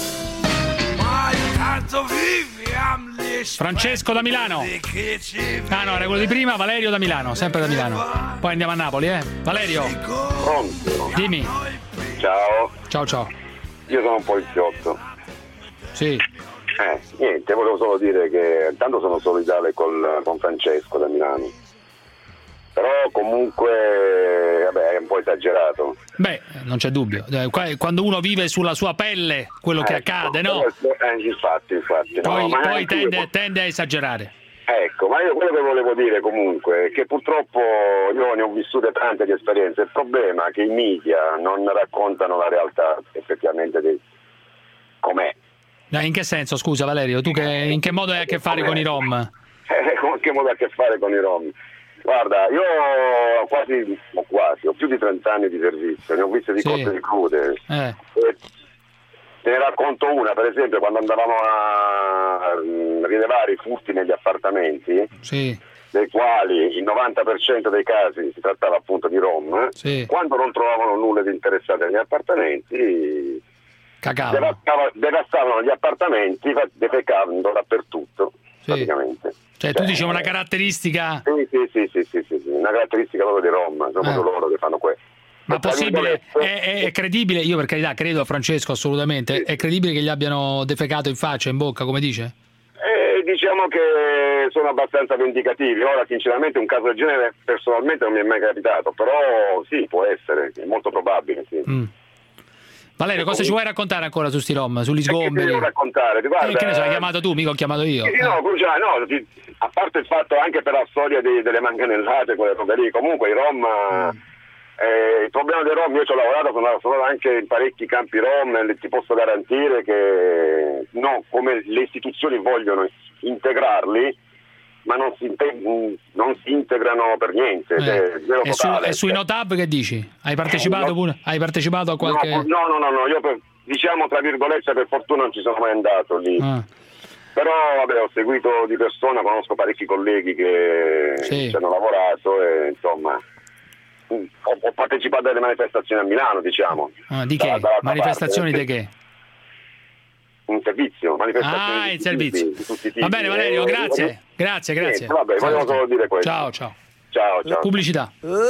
ma intanto viviamo gli Francesco da Milano. di chi ci Ah no, era quello di prima, Valerio da Milano, sempre da Milano. Poi andiamo a Napoli, eh. Valerio, Pronto? dimmi. Ciao, Ciao, ciao. io sono un poliziotto. Sì. Eh, niente, volevo solo dire che intanto sono solidale col, con Francesco da Milano. Però comunque, vabbè, è un po' esagerato. Beh, non c'è dubbio. Eh, qua- Quando uno vive sulla sua pelle quello che Ecco, accade, no? Eh, infatti, infatti. Poi, no, ma poi anche tende, io- tende a esagerare. Ecco, ma io quello che volevo dire comunque è che purtroppo io ne ho vissute tante di esperienze. Il problema è che i media non raccontano la realtà effettivamente di com'è. Eh, In che senso, scusa Valerio, tu che, in che modo hai a che fare con i rom? Eh, con che modo ha a che fare con i rom? Guarda, io ho quasi, ho quasi, ho più di trenta anni di servizio, ne ho viste di Sì. cotte di crude. Eh. E te ne racconto una, per esempio, quando andavamo a mm, rilevare i furti negli appartamenti, Sì. dei quali il novanta per cento dei casi si trattava appunto di rom, Sì. quando non trovavano nulla di interessante negli appartamenti, Cagavano. devastava- devastavano gli appartamenti, fa- defecando dappertutto, praticamente. Cioè, tu dici una caratteristica. Sì, sì, sì, sì, sì, sì, sì, una caratteristica proprio di Roma, sono Eh. proprio loro che fanno questo. Ma Tra possibile? virgolette, È, è credibile? Io per carità credo a Francesco assolutamente. È credibile che gli abbiano defecato in faccia, in bocca, come dice? eh, diciamo che sono abbastanza vendicativi. Ora, sinceramente, un caso del genere personalmente non mi è mai capitato, però sì, può essere, è molto probabile, sì. Mm. Valerio, cosa ci vuoi raccontare ancora su sti rom, sugli Che ti sgomberi? devo raccontare? Ti guarda, Eh, che ne so, hai chiamato tu, mica ho chiamato io. Sì, no, Cruciani, no, ti- a parte il fatto anche per la storia dei- delle manganellate, quelle robe lì, comunque i Rom, eh, il problema dei Rom, io ci ho lavorato, sono lavorato anche in parecchi campi Rom, e ti posso garantire che no, come le istituzioni vogliono integrarli, ma non si, inte- non si integrano per niente. Cioè, zero E, su- totale. e sui Notab che dici? Hai partecipato no. pure? Hai partecipato a qualche. No, no, no, no, no, io per- diciamo tra virgolette per fortuna non ci sono mai andato lì. Ah. Però vabbè, ho seguito di persona, conosco parecchi colleghi che Sì. ci hanno lavorato e insomma ho, ho partecipato alle manifestazioni a Milano, diciamo. Ah, di Dalla- che? dall'altra Manifestazioni parte, di che? Un servizio, manifestazioni Ah, di in tutti servizio. i tipi, di tutti i tipi. Va bene Valerio, Eh, grazie. Grazie, niente, grazie. vabbè, volevo Ciao, solo dire questo. Ciao, ciao. Ciao, ciao. Pubblicità.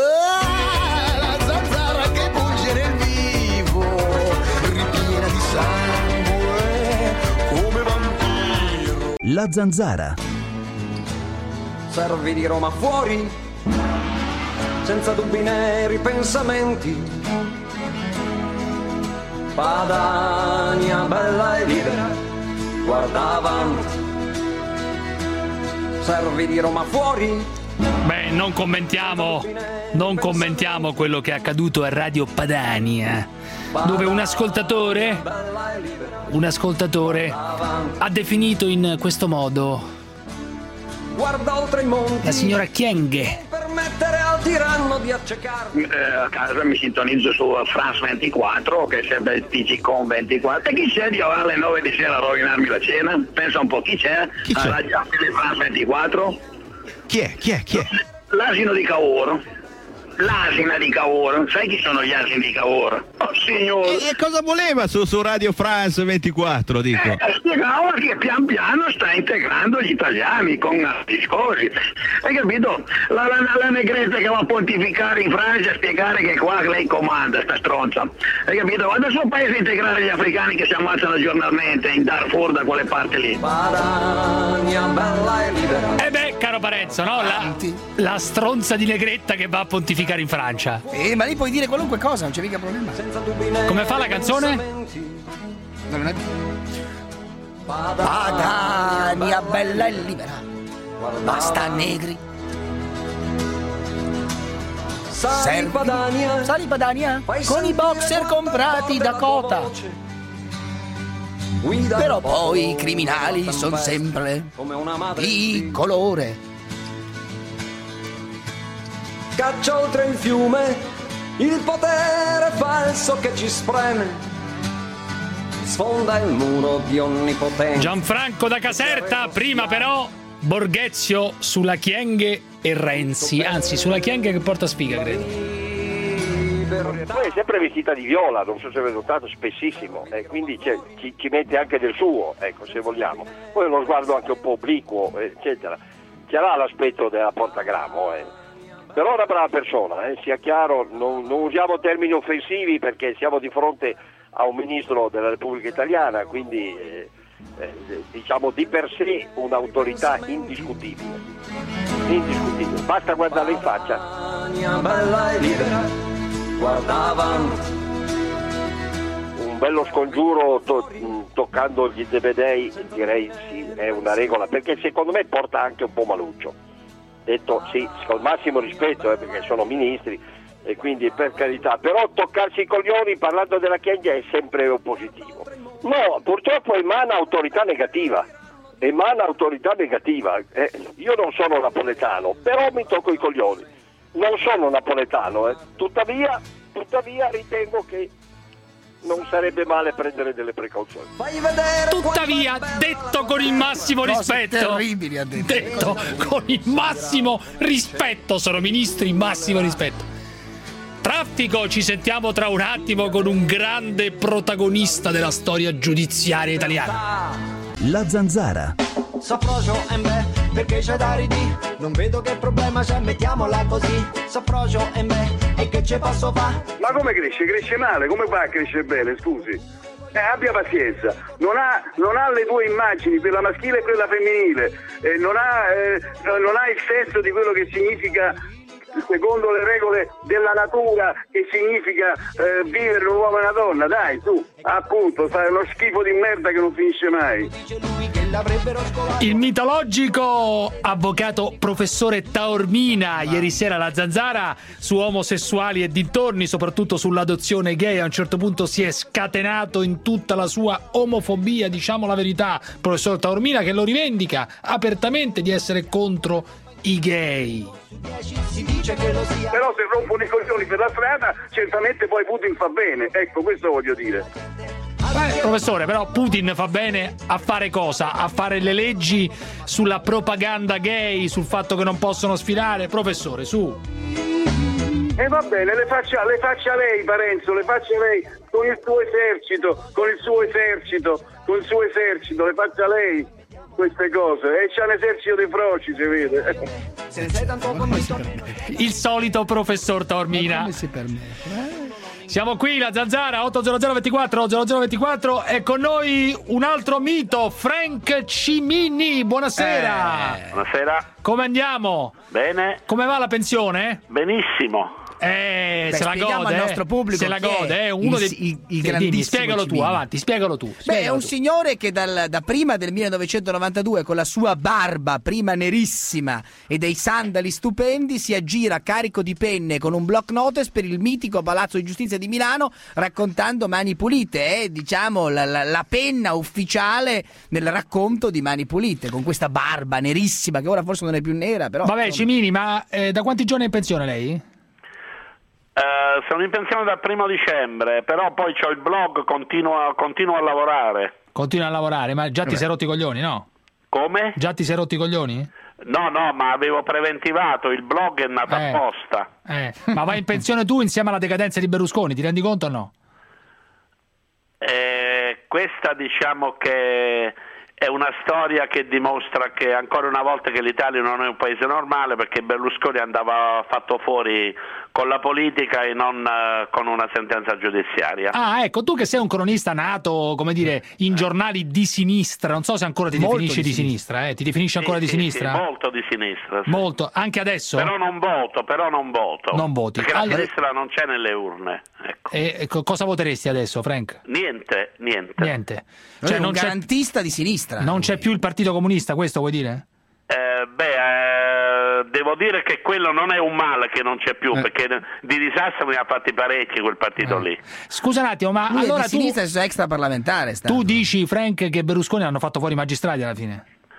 La zanzara che punge nel vivo, ripiena di sangue, come vampiro. La zanzara. Servi di Roma fuori, senza dubbi né ripensamenti. Padania bella e libera, guarda avanti. Servi di Roma fuori. Beh, non commentiamo, non commentiamo quello che è accaduto a Radio Padania, dove un ascoltatore, un ascoltatore ha definito in questo modo Guarda oltre i monti la signora Chienghe. per mettere al Smetteranno di accecarmi. Eh, a casa mi sintonizzo su France ventiquattro, che è sempre il T G con ventiquattro. E chi c'è di alle nove di sera a rovinarmi la cena? Pensa un po', chi c'è? Chi c'è? Alla già di France ventiquattro? Chi è? Chi è? Chi è? L'asino di Cavour. L'asina di Cavour. Sai chi sono gli asini di Cavour? Oh signore! E, e cosa voleva su, su Radio France ventiquattro, dico? Eh, spiegava che pian piano sta integrando gli italiani con discorsi. Hai capito? La, la, la negretta che va a pontificare in Francia a spiegare che qua lei comanda, sta stronza. Hai capito? Vada al suo paese a integrare gli africani che si ammazzano giornalmente in Darfur, da quelle parti lì. Eh beh, caro Parenzo, no? La, la stronza di negretta che va a pontificare in Francia. Eh, ma lì puoi dire qualunque cosa, non c'è mica problema. Come fa la canzone? Padania bella e libera, basta negri. Sali Padania, Sali Padania, con i boxer comprati da Cota. Però poi i criminali sono sempre di colore. Caccia oltre il fiume il potere falso che ci spreme, sfonda il muro di onnipotenza. Gianfranco da Caserta, prima però Borghezio sulla Chienghe e Renzi, anzi sulla Chienghe che porta sfiga, credo. Poi è sempre vestita di viola, non so se avete notato, spessissimo, e quindi ci, ci mette anche del suo, ecco, se vogliamo. Poi uno sguardo anche un po' obliquo, eccetera. Ce l'ha l'aspetto della Portagramo, eh. Però è una brava persona, eh, sia chiaro, non, non usiamo termini offensivi perché siamo di fronte a un ministro della Repubblica Italiana, quindi eh, eh, diciamo di per sé un'autorità indiscutibile. Indiscutibile, basta guardarla in faccia. Bella e libera, guardavano. Un bello scongiuro to- toccando gli zebedei, direi sì, è una regola, perché secondo me porta anche un po' maluccio. Detto sì, con massimo rispetto, eh, perché sono ministri e quindi per carità, però toccarsi i coglioni parlando della Chiesa è sempre positivo. No, purtroppo emana autorità negativa, emana autorità negativa. Eh, io non sono napoletano, però mi tocco i coglioni. Non sono napoletano, eh. tuttavia, tuttavia ritengo che non sarebbe male prendere delle precauzioni. Tuttavia, detto con il massimo rispetto, terribili, ha detto. detto con il massimo rispetto, sono ministri, massimo rispetto. Traffico, ci sentiamo tra un attimo con un grande protagonista della storia giudiziaria italiana. La Zanzara. Soffrogio e me, perché c'è da ridì. Non vedo che problema c'è, mettiamola così. Soffrogio e me, e che ce posso fare? Ma come cresce? Cresce male, come fa a crescere bene, scusi? Eh, abbia pazienza, non ha, non ha le due immagini, quella maschile e quella femminile, eh, non, ha, eh, non ha il senso di quello che significa, secondo le regole della natura, che significa eh, vivere un uomo e una donna. Dai, su, appunto, fai uno schifo di merda che non finisce mai. Il mitologico avvocato professore Taormina, ieri sera alla Zanzara, su omosessuali e dintorni, soprattutto sull'adozione gay, a un certo punto si è scatenato in tutta la sua omofobia, diciamo la verità, professor Taormina, che lo rivendica apertamente di essere contro i gay. Però se rompono i coglioni per la strada, certamente poi Putin fa bene, ecco, questo voglio dire. Beh, professore, però Putin fa bene a fare cosa? A fare le leggi sulla propaganda gay, sul fatto che non possono sfilare? Professore, su. E va bene, le faccia, le faccia lei, Parenzo, le faccia lei con il suo esercito, con il suo esercito, con il suo esercito, le faccia lei queste cose. E c'è un esercito di froci, si vede. Il solito professor Taormina. Come si permette? Siamo qui, la Zanzara, otto zero zero ventiquattro zero zero ventiquattro, e con noi un altro mito, Frank Cimini. Buonasera. Eh. Buonasera. Come andiamo? Bene. Come va la pensione? Benissimo. Eh, Beh, se la spieghiamo gode, al nostro pubblico se la chi è gode, è uno il, dei il, il Sì, grandissimo dimmi, spiegalo tu, Cimino. avanti, spiegalo tu. Beh, è spiegalo un tu. signore che dal- da prima del millenovecentonovantadue, con la sua barba, prima nerissima, e dei sandali stupendi, si aggira carico di penne con un block notice per il mitico Palazzo di Giustizia di Milano, raccontando Mani Pulite. È, diciamo, la, la- la penna ufficiale nel racconto di Mani Pulite, con questa barba nerissima, che ora forse non è più nera, però... Vabbè, insomma. Cimini, ma eh, da quanti giorni è in pensione lei? Eh, sono in pensione dal primo dicembre, però poi c'ho il blog, continuo, continuo a lavorare. Continua a lavorare, ma già ti Vabbè. sei rotti i coglioni, no? Come? Già ti sei rotti i coglioni? No, no, ma avevo preventivato, il blog è nato Eh. apposta. Eh, ma vai in pensione tu insieme alla decadenza di Berlusconi, ti rendi conto o no? Eh, questa diciamo che è una storia che dimostra che ancora una volta che l'Italia non è un paese normale, perché Berlusconi andava fatto fuori con la politica e non eh, con una sentenza giudiziaria. Ah, ecco, tu che sei un cronista nato, come dire, in giornali di sinistra, non so se ancora ti Molto definisci di di sinistra, eh? Ti definisci ancora Sì, di sì, sinistra? sì, molto di sinistra. sì. Molto, anche adesso? Però non voto, però non voto. Non voti. Perché Allora- la sinistra non c'è nelle urne. Ecco. E, e co- cosa voteresti adesso, Frank? Niente, niente. Niente. Lui Cioè, è un non c'è, garantista di sinistra. non c'è più il Partito Comunista, questo vuoi dire? Eh, beh, eh, devo dire che quello non è un male che non c'è più, Eh. perché di disastro ne ha fatti parecchi quel partito lì. Scusa un attimo, ma Lui allora è di tu, sinistra e sono extraparlamentare. sta. tu dici, Frank, che Berlusconi hanno fatto fuori i magistrati alla fine?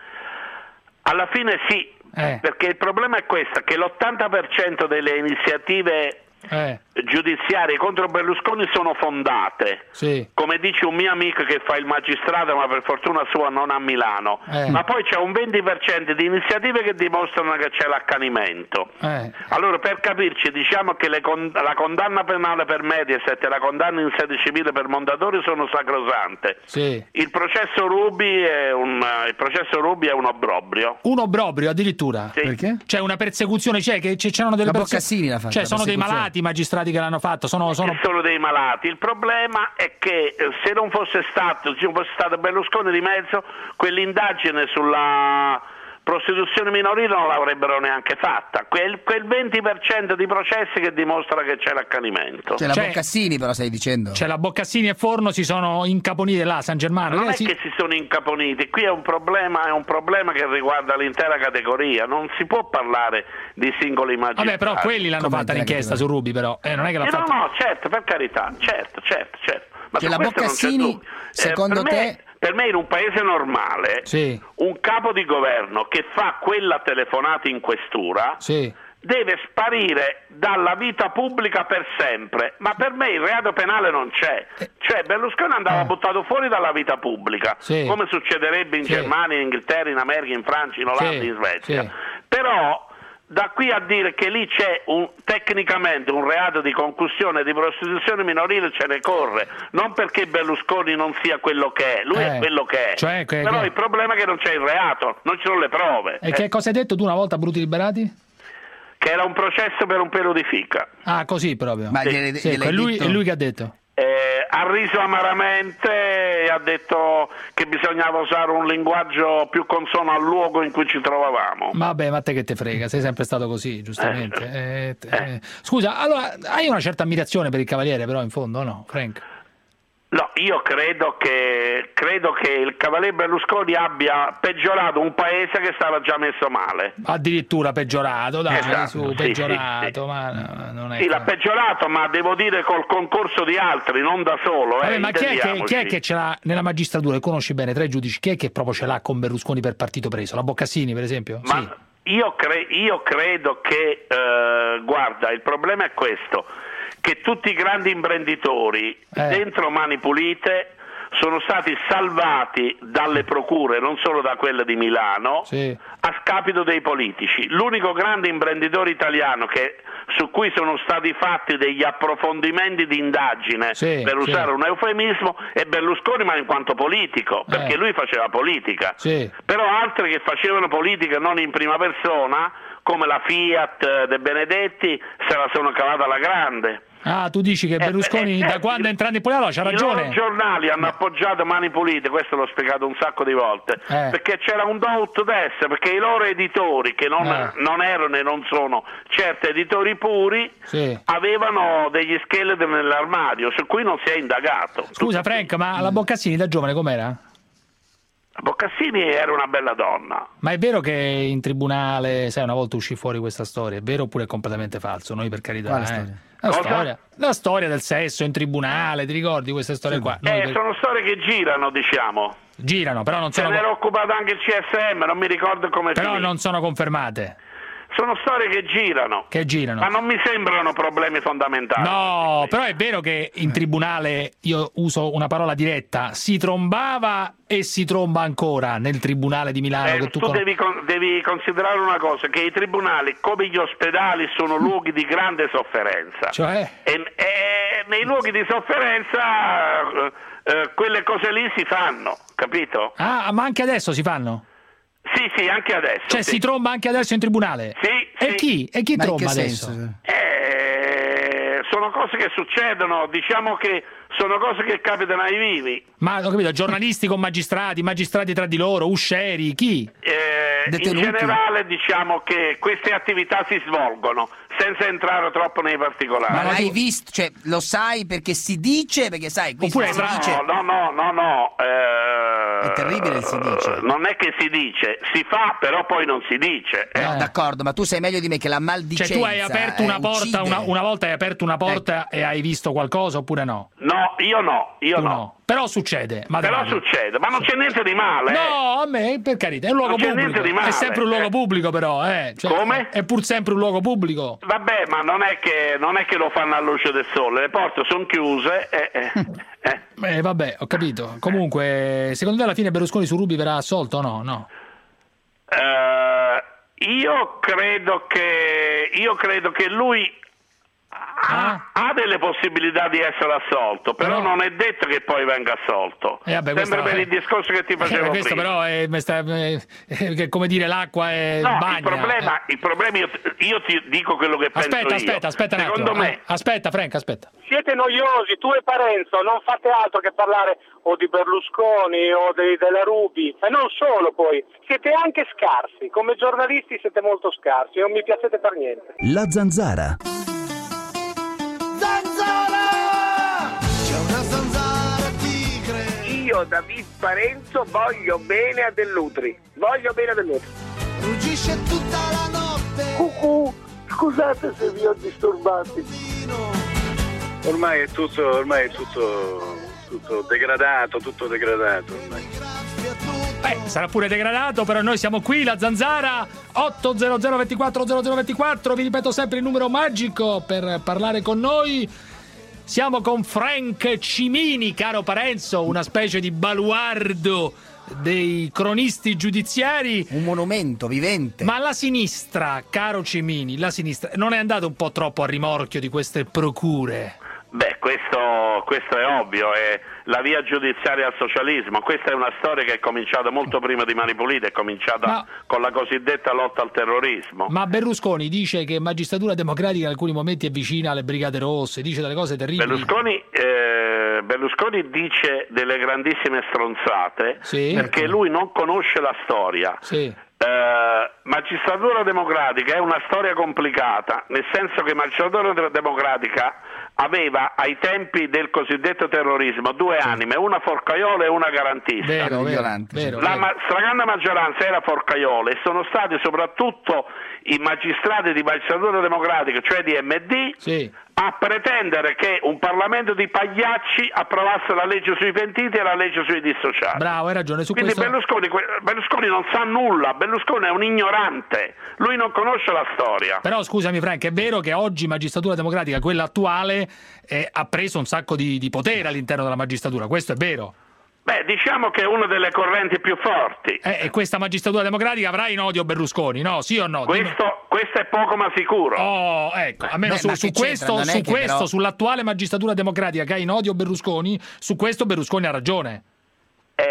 Alla fine sì, Eh. perché il problema è questo, che l'ottanta per cento delle iniziative Eh, giudiziarie contro Berlusconi sono fondate. sì. Come dice un mio amico che fa il magistrato, ma per fortuna sua non a Milano, Eh. ma poi c'è un venti per cento di iniziative che dimostrano che c'è l'accanimento. Eh. Allora, per capirci, diciamo che le con- la condanna penale per Mediaset e la condanna in sede civile per Mondadori sono sacrosante. Sì. Il processo Ruby è un, il processo Ruby è un obbrobrio. Un obbrobrio addirittura? Sì. Perché? C'è una persecuzione, c'è che c- c'erano delle La perse- Boccassini l'ha fatta, Cioè, la sono dei persecuzione. malati i magistrati che l'hanno fatto, sono, sono... Che sono dei malati. Il problema è che eh, se non fosse stato, se non fosse stato Berlusconi di mezzo, quell'indagine sulla prostituzione minorile non l'avrebbero neanche fatta. Quel, quel venti per cento di processi che dimostra che c'è l'accanimento. C'è la Cioè- Boccassini, però stai dicendo. Cioè, la Boccassini e Forno si sono incaponiti là, San Germano. Non Eh, è sì. che si sono incaponiti, qui è un problema, è un problema che riguarda l'intera categoria, non si può parlare di singoli magistrati. Vabbè, però quelli l'hanno Come fatta dire l'inchiesta che- su Ruby, però. Eh, non è che l'ha Eh, no, fatta... no, certo, per carità, certo, certo, certo. Ma Che su la questo non c'è Boccassini, dubbio. Eh, secondo per me- te- Per me in un paese normale, Sì, un capo di governo che fa quella telefonata in questura sì. deve sparire dalla vita pubblica per sempre, ma per me il reato penale non c'è, cioè Berlusconi andava Eh. buttato fuori dalla vita pubblica, Sì. come succederebbe in Sì. Germania, in Inghilterra, in America, in Francia, in Olanda, Sì. in Svezia, Sì. però da qui a dire che lì c'è un, tecnicamente un reato di concussione e di prostituzione minorile ce ne corre, non perché Berlusconi non sia quello che è, lui Eh. è quello che è, Cioè, che- però che- il problema è che non c'è il reato, non ci sono le prove. E eh. che cosa hai detto tu una volta a Bruti Liberati? Che era un processo per un pelo di fica. Ah, così proprio. Ma Sì. gliele- Sì, gliel'hai è lui, detto? è lui che ha detto. Eh, ha riso amaramente e ha detto che bisognava usare un linguaggio più consono al luogo in cui ci trovavamo. Vabbè, ma te che te frega, sei sempre stato così, giustamente. Eh, te- eh. Scusa, allora, hai una certa ammirazione per il Cavaliere, però, in fondo, o no, Frank? No, io credo che, credo che il Cavaliere Berlusconi abbia peggiorato un paese che stava già messo male. Addirittura peggiorato, dai, Esatto, su, sì, peggiorato, sì, sì. ma no, non è Sì, l'ha che- peggiorato, ma devo dire col concorso di altri, non da solo. Vabbè, eh, ma chi è, che, intendiamoci. chi è che ce l'ha nella magistratura, che conosci bene, tra i giudici, chi è che proprio ce l'ha con Berlusconi per partito preso? La Boccassini, per esempio? Ma Sì. io, cre- io credo che, eh, guarda, il problema è questo, che tutti i grandi imprenditori Eh. dentro Mani Pulite sono stati salvati dalle procure, non solo da quelle di Milano, Sì. a scapito dei politici. L'unico grande imprenditore italiano che, su cui sono stati fatti degli approfondimenti di indagine, Sì, per sì. usare un eufemismo, è Berlusconi, ma in quanto politico, perché Eh. lui faceva politica. Sì. Però altri che facevano politica non in prima persona, come la Fiat De Benedetti se la sono cavata alla grande. Ah, tu dici che Berlusconi eh, eh, da quando è entrato in politica, no, c'ha ragione. I loro giornali hanno appoggiato Mani Pulite, questo l'ho spiegato un sacco di volte, Eh. perché c'era un doubt des, perché i loro editori, che non, Eh. non erano e non sono certi editori puri, Sì. avevano degli scheletri nell'armadio su cui non si è indagato. Scusa Frank, ma la Boccassini da giovane com'era? Boccassini era una bella donna. Ma è vero che in tribunale, sai, una volta uscì fuori questa storia, è vero oppure è completamente falso? Noi per carità, Quale eh. storia? La Cosa? storia, la storia del sesso in tribunale, ti ricordi queste storie qua? Noi Eh, per- sono storie che girano, diciamo. Girano, però non Se sono, ne era occupato anche il C S M, non mi ricordo come però finì. non sono confermate. Sono storie che girano. Che girano. Ma non mi sembrano problemi fondamentali. No, però è vero che in tribunale, io uso una parola diretta, si trombava e si tromba ancora nel tribunale di Milano. Eh, che tu tu con- devi, con- devi considerare una cosa, che i tribunali, come gli ospedali, sono luoghi di grande sofferenza. Cioè? E, e nei luoghi di sofferenza eh, eh, quelle cose lì si fanno, capito? Ah, ma anche adesso si fanno? Sì, sì, anche adesso. Cioè sì. si tromba anche adesso in tribunale? Sì, E sì. chi? E chi Ma in tromba che adesso? senso? Eh, sono cose che succedono, diciamo che sono cose che capitano ai vivi. Ma ho capito, giornalisti con magistrati, magistrati tra di loro, uscieri, chi? Eh, in Detenuti. generale diciamo che queste attività si svolgono senza entrare troppo nei particolari. Ma l'hai visto? Cioè, lo sai perché si dice? Perché sai, qui Oppure si no, dice... no, no, no, no. eh, È terribile il si dice. Non è che si dice, si fa, però poi non si dice. eh. No, d'accordo, ma tu sai meglio di me che la maldicenza Cioè tu hai aperto una eh, porta, uccide. una, una volta hai aperto una porta e hai visto qualcosa oppure no? No, io no, io Tu no. Però succede. Ma Però dai. succede, ma non c'è niente di male. eh. No, a me, per carità, è un luogo Non c'è pubblico. niente di male, È sempre un luogo eh. pubblico però, eh. Cioè, Come? È pur sempre un luogo pubblico. Vabbè, ma non è che non è che lo fanno alla luce del sole, le porte sono chiuse e eh, eh. Eh, vabbè, ho capito. Comunque, secondo te alla fine Berlusconi su Ruby verrà assolto o no? No. Eh, io credo che io credo che lui ha, ha delle possibilità di essere assolto, però, Però- non è detto che poi venga assolto. Eh, vabbè, Sembra questo- per il discorso che ti facevo Eh, questo prima. però è, mi sta- eh, eh, come dire, l'acqua è No, bagna. il problema, il problema io, io ti dico quello che penso Aspetta, io. aspetta, aspetta un Secondo attimo. me, Ah, Aspetta, Frank, aspetta. Siete noiosi, tu e Parenzo non fate altro che parlare o di Berlusconi o de- della Ruby, e non solo poi, siete anche scarsi, come giornalisti siete molto scarsi, non mi piacete per niente. La Zanzara. C'è una zanzara tigre. Io, David Parenzo, voglio bene a Dell'Utri. Voglio bene a Dell'Utri. Ruggisce tutta la notte. Cucù, scusate se vi ho disturbati. Ormai è tutto, ormai è tutto, tutto degradato, tutto degradato ormai. Eh, sarà pure degradato, però noi siamo qui, la Zanzara otto zero zero due quattro zero zero due quattro, vi ripeto sempre il numero magico per parlare con noi. Siamo con Frank Cimini, caro Parenzo, una specie di baluardo dei cronisti giudiziari. Un monumento vivente. Ma la sinistra, caro Cimini, la sinistra non è andata un po' troppo a rimorchio di queste procure? beh, questo, questo è ovvio, è la via giudiziaria al socialismo. Questa è una storia che è cominciata molto prima di Mani Pulite, è cominciata Ma- con la cosiddetta lotta al terrorismo. Ma Berlusconi dice che Magistratura Democratica in alcuni momenti è vicina alle Brigate Rosse, dice delle cose terribili. Berlusconi, eh, Berlusconi dice delle grandissime stronzate, Sì. perché lui non conosce la storia. Sì. Eh, Magistratura Democratica è una storia complicata, nel senso che Magistratura Democratica aveva ai tempi del cosiddetto terrorismo due anime, una forcaiola e una garantista. Vero, vero, vero, La vero. ma- stragrande maggioranza era forcaiola e sono stati soprattutto i magistrati di Magistratura Democratica, cioè di M D, Sì. a pretendere che un Parlamento di pagliacci approvasse la legge sui pentiti e la legge sui dissociati. Bravo, hai ragione su Quindi questo. Berlusconi, Berlusconi non sa nulla, Berlusconi è un ignorante, lui non conosce la storia. Però scusami Frank, è vero che oggi Magistratura Democratica, quella attuale, eh, ha preso un sacco di, di potere all'interno della magistratura, questo è vero. Beh, diciamo che è una delle correnti più forti. Eh, e questa Magistratura Democratica avrà in odio Berlusconi, no? Sì o no? Questo, questo è poco ma sicuro. Oh, ecco, almeno Beh, su, ma su che c'entra? questo, Non è su che questo però- sull'attuale Magistratura Democratica che ha in odio Berlusconi, su questo Berlusconi ha ragione. Eh,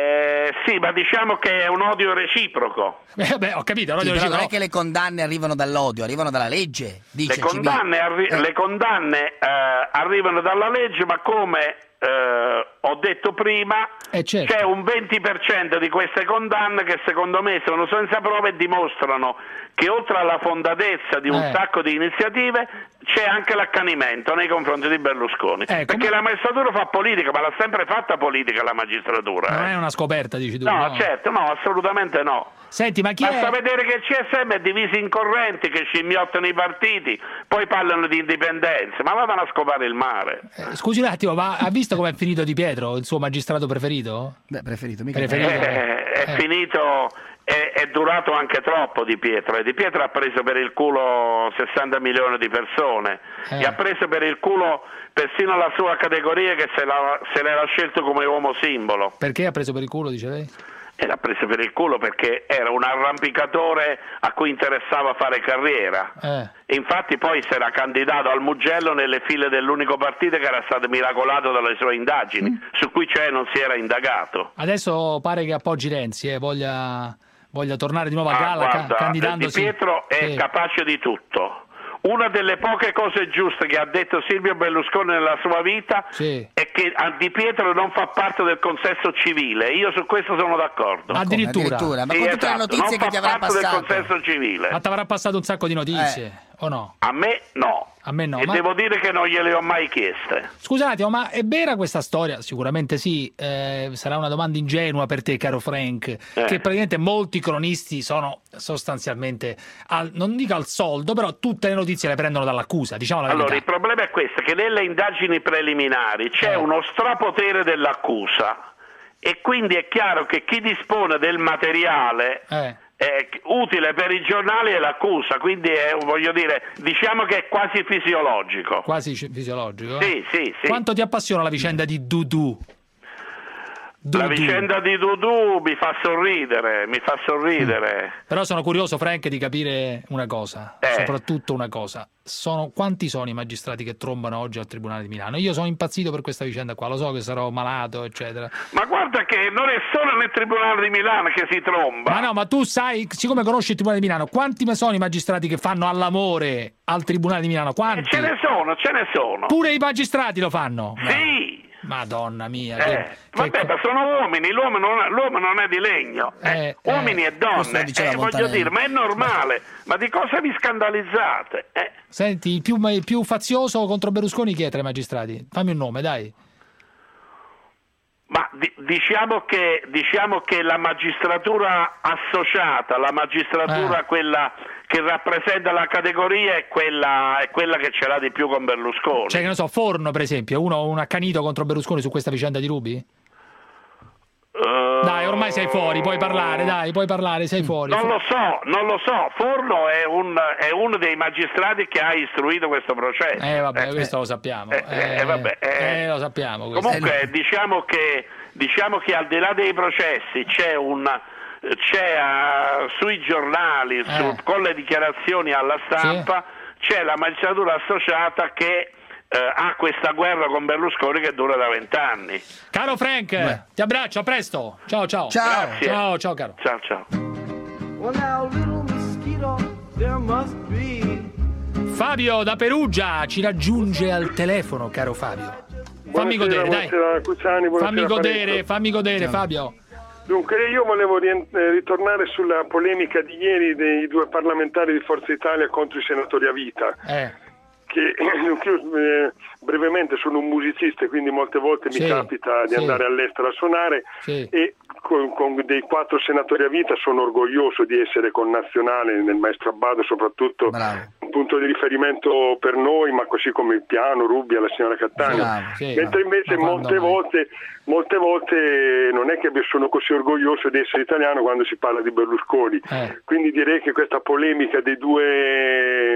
Eh, sì, ma diciamo che è un odio reciproco. Eh, beh, ho capito, un Sì, odio però reciproco. non è che le condanne arrivano dall'odio, arrivano dalla legge. Dice Le il C B. condanne, arri- Eh. le condanne eh, arrivano dalla legge, ma come eh, ho detto prima, Eh, certo. c'è un venti per cento di queste condanne che secondo me sono senza prove e dimostrano che oltre alla fondatezza di un Eh. sacco di iniziative c'è anche l'accanimento nei confronti di Berlusconi. Eh, Perché la magistratura fa politica, ma l'ha sempre fatta politica la magistratura. Non eh. è una scoperta, dici tu. No, no? certo, no, assolutamente no. Senti, ma chi Basta è? vedere che il C S M è diviso in correnti, che scimmiottano i partiti, poi parlano di indipendenza, ma vadano a scopare il mare. Eh, Scusi un attimo, ma ha visto com'è finito Di Pietro, il suo magistrato preferito? Beh, preferito, mica Preferito. Eh, è Eh. finito, è, è durato anche troppo Di Pietro, e Di Pietro ha preso per il culo sessanta milioni di persone, Eh. e ha preso per il culo persino la sua categoria che se, la, se l'era scelto come uomo simbolo. Perché ha preso per il culo, dice lei? E l'ha preso per il culo perché era un arrampicatore a cui interessava fare carriera. Eh. E infatti poi si era candidato al Mugello nelle file dell'unico partito che era stato miracolato dalle sue indagini, Mm. su cui cioè non si era indagato. Adesso pare che appoggi Renzi, eh, voglia, voglia tornare di nuovo a Ah, galla ca- guarda, candidandosi. Di Pietro è Sì. capace di tutto. Una delle poche cose giuste che ha detto Silvio Berlusconi nella sua vita Sì. è che Di Pietro non fa parte del consesso civile. Io su questo sono d'accordo. Addirittura. Addirittura, ma Sì, con tutte le esatto, notizie non che ti fa avrà parte passato. del consesso civile. Ma ti avrà passato un sacco di notizie, Eh. o no? A me no. A me no. E ma- devo dire che non gliele ho mai chieste. Scusa un attimo, ma è vera questa storia? Sicuramente sì, eh, sarà una domanda ingenua per te, caro Frank, Eh. che praticamente molti cronisti sono sostanzialmente, al, non dico al soldo, però tutte le notizie le prendono dall'accusa, diciamo la Allora, il verità. problema è questo, che nelle indagini preliminari c'è Eh. uno strapotere dell'accusa, e quindi è chiaro che chi dispone del materiale Eh. è utile per i giornali è l'accusa, quindi è, voglio dire, diciamo che è quasi fisiologico. Quasi ci- fisiologico. eh? Sì, sì, sì. Quanto ti appassiona la vicenda di Dudu? La Dudu. vicenda di Dudu mi fa sorridere, mi fa sorridere. Però sono curioso, Frank, di capire una cosa, Eh. soprattutto una cosa. Sono, quanti sono i magistrati che trombano oggi al Tribunale di Milano? Io sono impazzito per questa vicenda qua, lo so che sarò malato, eccetera. Ma guarda che non è solo nel Tribunale di Milano che si tromba. Ma no, ma tu sai, siccome conosci il Tribunale di Milano, quanti sono i magistrati che fanno all'amore al Tribunale di Milano? Quanti? Ce ne sono, ce ne sono. Pure i magistrati lo fanno? No. Sì. Madonna mia. Eh, che- vabbè, che- ma sono uomini, l'uomo non, l'uomo non è di legno, eh, Eh, uomini eh, e questo lo donne, diceva eh, voglio Montanelli. dire, ma è normale, ma di cosa vi scandalizzate? Eh? Senti, il più, il più fazioso contro Berlusconi chi è tra i magistrati? Fammi un nome, dai. Ma di- diciamo, che, diciamo che la magistratura associata, la magistratura Eh. quella che rappresenta la categoria è quella, è quella che ce l'ha di più con Berlusconi. Cioè, che ne so, Forno, per esempio, uno un accanito contro Berlusconi su questa vicenda di Rubi? Eh, Dai, ormai sei fuori, puoi parlare, dai, puoi parlare, sei fuori. Non lo so, non lo so. Forno è, un, è uno dei magistrati che ha istruito questo processo. Eh, vabbè, Eh, questo lo sappiamo. eh, eh, Eh, vabbè, eh. eh, lo sappiamo. questo. Comunque diciamo che, diciamo che al di là dei processi c'è un c'è uh, sui giornali, Eh. su- con le dichiarazioni alla stampa, c'è la magistratura associata che eh, ha questa guerra con Berlusconi che dura da vent'anni. Caro Frank, ti abbraccio, a presto. Ciao, ciao. Ciao. Grazie. Ciao, ciao, caro. Ciao, ciao. Well, now, little mosquito, there must be. Fabio da Perugia ci raggiunge al telefono, caro Fabio. Fammi Buonasera, godere, dai. buonasera, Cucciani, buonasera, Fammi godere, Parenzo. fammi godere, Fabio. Dunque, io volevo rien- eh, ritornare sulla polemica di ieri dei due parlamentari di Forza Italia contro i senatori a vita. Eh. Che io eh, brevemente sono un musicista e quindi molte volte Sì, mi capita di sì. andare all'estero a suonare Sì. e con, con dei quattro senatori a vita sono orgoglioso di essere connazionale nel Maestro Abbado, soprattutto un punto di riferimento per noi, ma così come il piano, Rubbia, la signora Cattaneo. Bravo, sì, Mentre ma- invece ma quando molte mai? volte, molte volte non è che sono così orgoglioso di essere italiano quando si parla di Berlusconi. Eh. Quindi direi che questa polemica dei due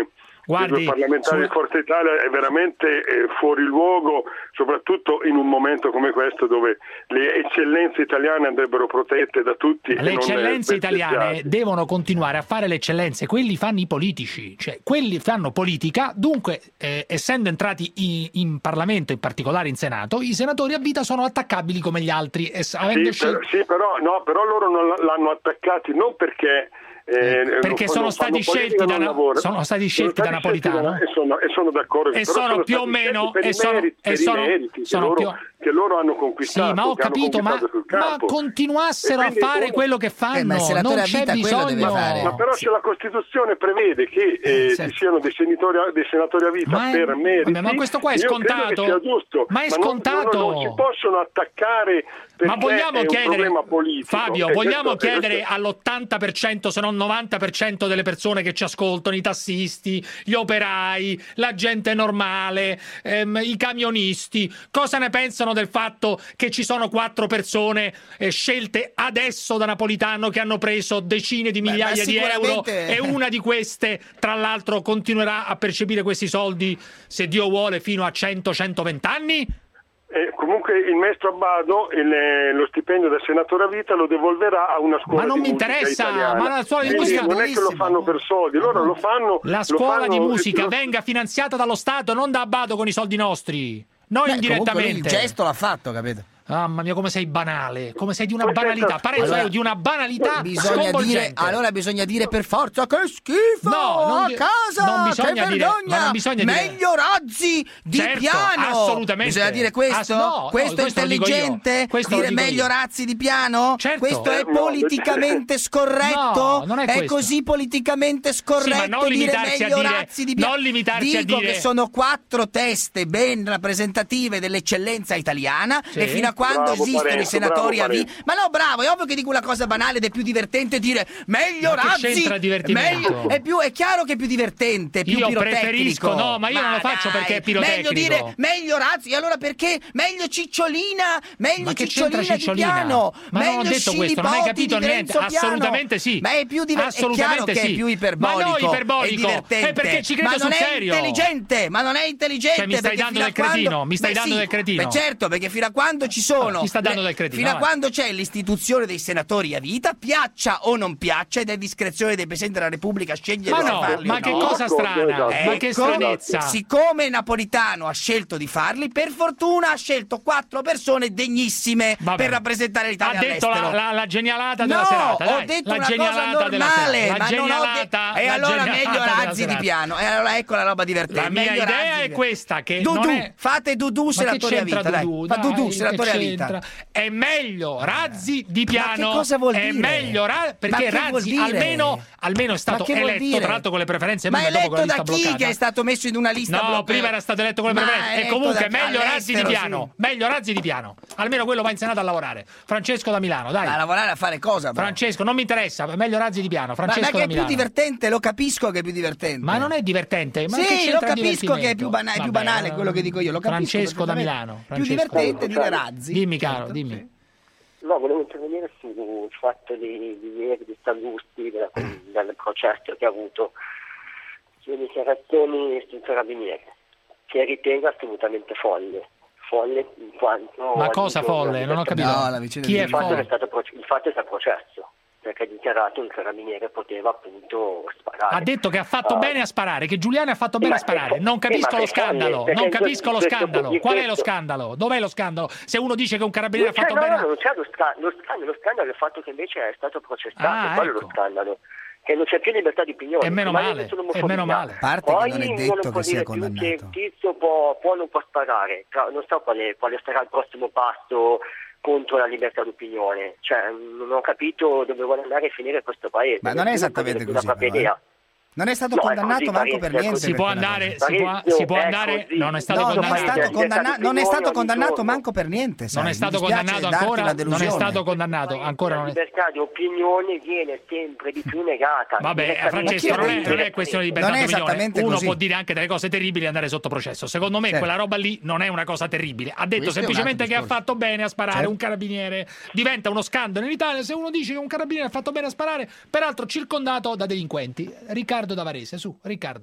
Guardi, dei due parlamentari sul... di Forza Italia è veramente eh, fuori luogo, soprattutto in un momento come questo dove le eccellenze italiane andrebbero protette da tutti. Le eccellenze italiane devono devono continuare a fare le eccellenze, quelli fanno i politici, cioè quelli fanno politica, dunque eh, essendo entrati in, in Parlamento, in particolare in Senato, i senatori a vita sono attaccabili come gli altri. E, sì, per, sì, però, no, però loro non l'hanno attaccati non perché Eh, perché sono stati scelti da sono stati scelti da Napolitano e sono, e sono d'accordo e sono, sono più o meno per e i sono, meriti, e per sono, i meriti sono che, più... loro, che loro hanno conquistato. Sì, ma ho capito, ma, ma continuassero a fare uno... quello che fanno, eh, ma non c'è bisogno. Ma però se la Costituzione prevede che eh, certo. ci siano dei senatori, dei senatori a vita ma è... per meriti, vabbè, ma questo qua è scontato. Sia giusto, ma è ma scontato. Non, non, non si possono attaccare. Ma vogliamo chiedere, Fabio, e vogliamo questo, chiedere questo... all'ottanta per cento, se non novanta per cento delle persone che ci ascoltano, i tassisti, gli operai, la gente normale, ehm, i camionisti, cosa ne pensano del fatto che ci sono quattro persone eh, scelte adesso da Napolitano che hanno preso decine di migliaia Beh, di sicuramente... euro e una di queste, tra l'altro, continuerà a percepire questi soldi, se Dio vuole, fino a cento centoventi anni? Eh, comunque il maestro Abbado il, lo stipendio da senatore a vita lo devolverà a una scuola ma non di mi interessa italiana. Ma la scuola di Quindi musica non è che lo fanno per soldi, loro lo fanno la scuola lo fanno, di musica lo... venga finanziata dallo Stato, non da Abbado con i soldi nostri, noi Beh, indirettamente. Il gesto l'ha fatto, capito? Mamma mia, come sei banale, come sei di una banalità. Parenzo allora, è di una banalità bisogna dire, allora bisogna dire per forza che schifo no, non a di, casa, non bisogna che dire, vergogna, ma non bisogna meglio dire. Razzi di certo, piano. Assolutamente. Bisogna dire questo? As, no, questo no, è intelligente? Questo dire meglio io. Razzi di piano? Certo. Questo è no, politicamente scorretto? No, non è, è così politicamente scorretto sì, ma non dire meglio a dire, Razzi di piano? Non limitarsi Dico a dire che sono quattro teste ben rappresentative dell'eccellenza italiana sì. e fino a quando Bravo, esistono Parenzo, i senatori bravo, a vita. Ma no, bravo, è ovvio che dico una cosa banale ed è più divertente dire meglio ma che Razzi. Meglio, è, più, è chiaro che è più divertente, più io pirotecnico. Preferisco, no, ma io ma non lo faccio dai, perché è pirotecnico. Meglio dire meglio Razzi, e allora perché meglio Cicciolina, meglio ma che Cicciolina, Cicciolina di piano, ma meglio non ho detto questo, non hai capito niente. Assolutamente sì. Ma è più divertente, è chiaro sì. che è più iperbolico, ma no iperbolico, è divertente, è perché ci credo ma non sul è serio. intelligente, ma non è intelligente. Cioè, mi stai dando del cretino, mi stai dando del cretino. Beh, certo, perché fino a quando ci sono, mi sta dando del cretino. Fino a quando c'è l'istituzione dei senatori a vita, piaccia o non piaccia, ed è discrezione dei Presidenti della Repubblica scegliere ma se no, farli ma o che no. cosa strana, Ecco, ma che stranezza. Siccome Napolitano ha scelto di farli, per fortuna ha scelto quattro persone degnissime Vabbè. per rappresentare l'Italia ha detto all'estero. La, la, la genialata no, della serata. No, dai. ho detto la una cosa normale, la ma genialata, non ho de- E allora meglio Razzi di piano. E allora ecco la roba divertente. La mia meglio idea Razzi è questa che Dudu, non è... fate Dudu senatori a vita, Dudu? dai. Fa Dai, Dudu senatori a vita. È meglio Razzi di piano. Ma che cosa vuol dire? È meglio Ra- perché Razzi almeno, almeno è stato eletto, tra l'altro con le preferenze. Ma eletto dopo da chi bloccata. Che è stato messo in una lista no, bloccata? No, prima era stato eletto con le preferenze. E comunque meglio Razzi di piano. Sì. Meglio Razzi di piano. Almeno quello va in Senato a lavorare. Francesco da Milano, dai. A lavorare a fare cosa? Bro? Francesco, non mi interessa. Meglio Razzi di piano. Francesco ma, ma da che è Milano. più divertente, lo capisco che è più divertente. Ma non è divertente. Ma sì, lo capisco che è più, bana- è più banale quello che dico io. Lo capisco. Francesco da Milano. Più divertente dire Razzi. Dimmi, caro, dimmi. No, volevo intervenire sul fatto di, di ieri di Sallusti, del, del processo che ha avuto sulle dichiarazioni sul carabiniere, che ritengo assolutamente folle. Folle in quanto... Ma cosa folle? Non ho capito. No, la vicenda Chi è di folle? È stato, il fatto è stato processo, perché ha dichiarato che il carabiniere poteva appunto sparare. Ha detto che ha fatto uh, bene a sparare, che Giuliano ha fatto bene ma a sparare. è, Non capisco ma lo scandalo, folle, non capisco lo questo, scandalo. questo, Qual è lo scandalo? Dov'è lo scandalo? Se uno dice che un carabiniere ha fatto no, bene... No, non c'è lo scandalo, lo scandalo, lo scandalo è il fatto che invece è stato processato, ah, quello ecco. è lo scandalo. Che non c'è più libertà di opinione. E meno male, e meno male. A parte Poi che non è detto che sia condannato. Che il tizio può, può non può sparare, non so quale, quale sarà il prossimo passo contro la libertà d'opinione. Cioè, non ho capito dove vuole andare a finire questo paese. Ma non è esattamente così, però, eh. Non è stato no, condannato così, manco Parenzo, per niente. Si può andare, si può, si può andare, non è stato no, condannato. Non è stato, condanna- non è stato condannato manco per niente. Sai. Non è stato condannato ancora, non è stato condannato ancora. La libertà di opinione viene sempre di più negata. Vabbè, Francesco, non è, non è questione di libertà di opinione. Uno può dire anche delle cose terribili e andare sotto processo. Secondo me certo. quella roba lì non è una cosa terribile. Ha detto Questo semplicemente che ha fatto bene a sparare certo. un carabiniere. Diventa uno scandalo in Italia se uno dice che un carabiniere ha fatto bene a sparare, peraltro circondato da delinquenti. Riccardo da Varese, su. Riccardo.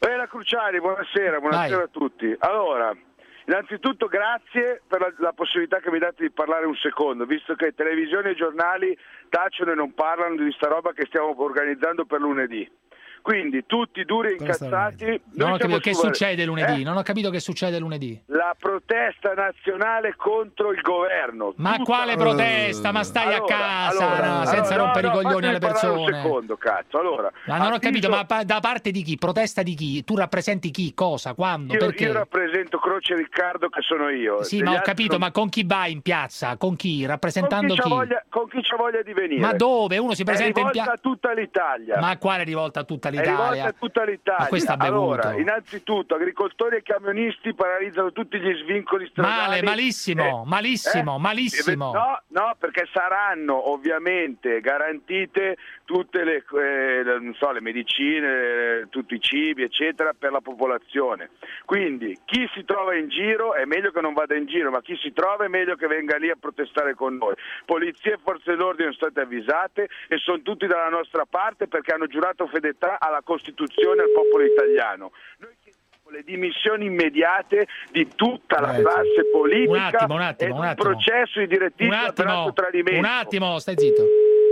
Bella Cruciani, buonasera, buonasera Vai. a tutti. Allora, innanzitutto grazie per la, la possibilità che mi date di parlare un secondo, visto che televisioni e giornali tacciono e non parlano di sta roba che stiamo organizzando per lunedì. Quindi tutti duri e incazzati. Non ho capito che su- succede lunedì. Eh? Non ho capito che succede lunedì. La protesta nazionale contro il governo. Ma Tutta- quale protesta? Ma stai Allora, a casa, allora, no, senza allora, rompere no, i no, coglioni alle fatemi parlare persone. Un secondo, cazzo. Allora, Ma non ho avviso- capito, ma pa- da parte di chi? Protesta di chi? Tu rappresenti chi? Cosa? Quando? Io, Perché? io rappresento Croce Riccardo, che sono io. Sì, Degli ma ho altri capito, non- ma con chi vai in piazza? Con chi? Rappresentando con chi, c'ha chi? voglia, con chi c'ha voglia di venire. Ma dove? Uno si presenta È in rivolta piazza. a tutta l'Italia. Ma quale rivolta a tutta È rivolta l'Italia? a tutta l'Italia. Ma questo ha bevuto. Allora, innanzitutto, agricoltori e camionisti paralizzano tutti gli svincoli stradali. Male, malissimo, Eh, malissimo, eh, malissimo. No, no, perché saranno ovviamente garantite tutte le, eh, le- non so, le medicine, eh, tutti i cibi, eccetera, per la popolazione. Quindi chi si trova in giro è meglio che non vada in giro, ma chi si trova è meglio che venga lì a protestare con noi. Polizia e forze dell'ordine sono state avvisate e sono tutti dalla nostra parte perché hanno giurato fedeltà alla Costituzione e al popolo italiano. Noi chiediamo le dimissioni immediate di tutta la classe politica Un attimo, un e attimo, un un attimo. processo di direttivi Un ad attimo, alto tradimento. un attimo, stai zitto.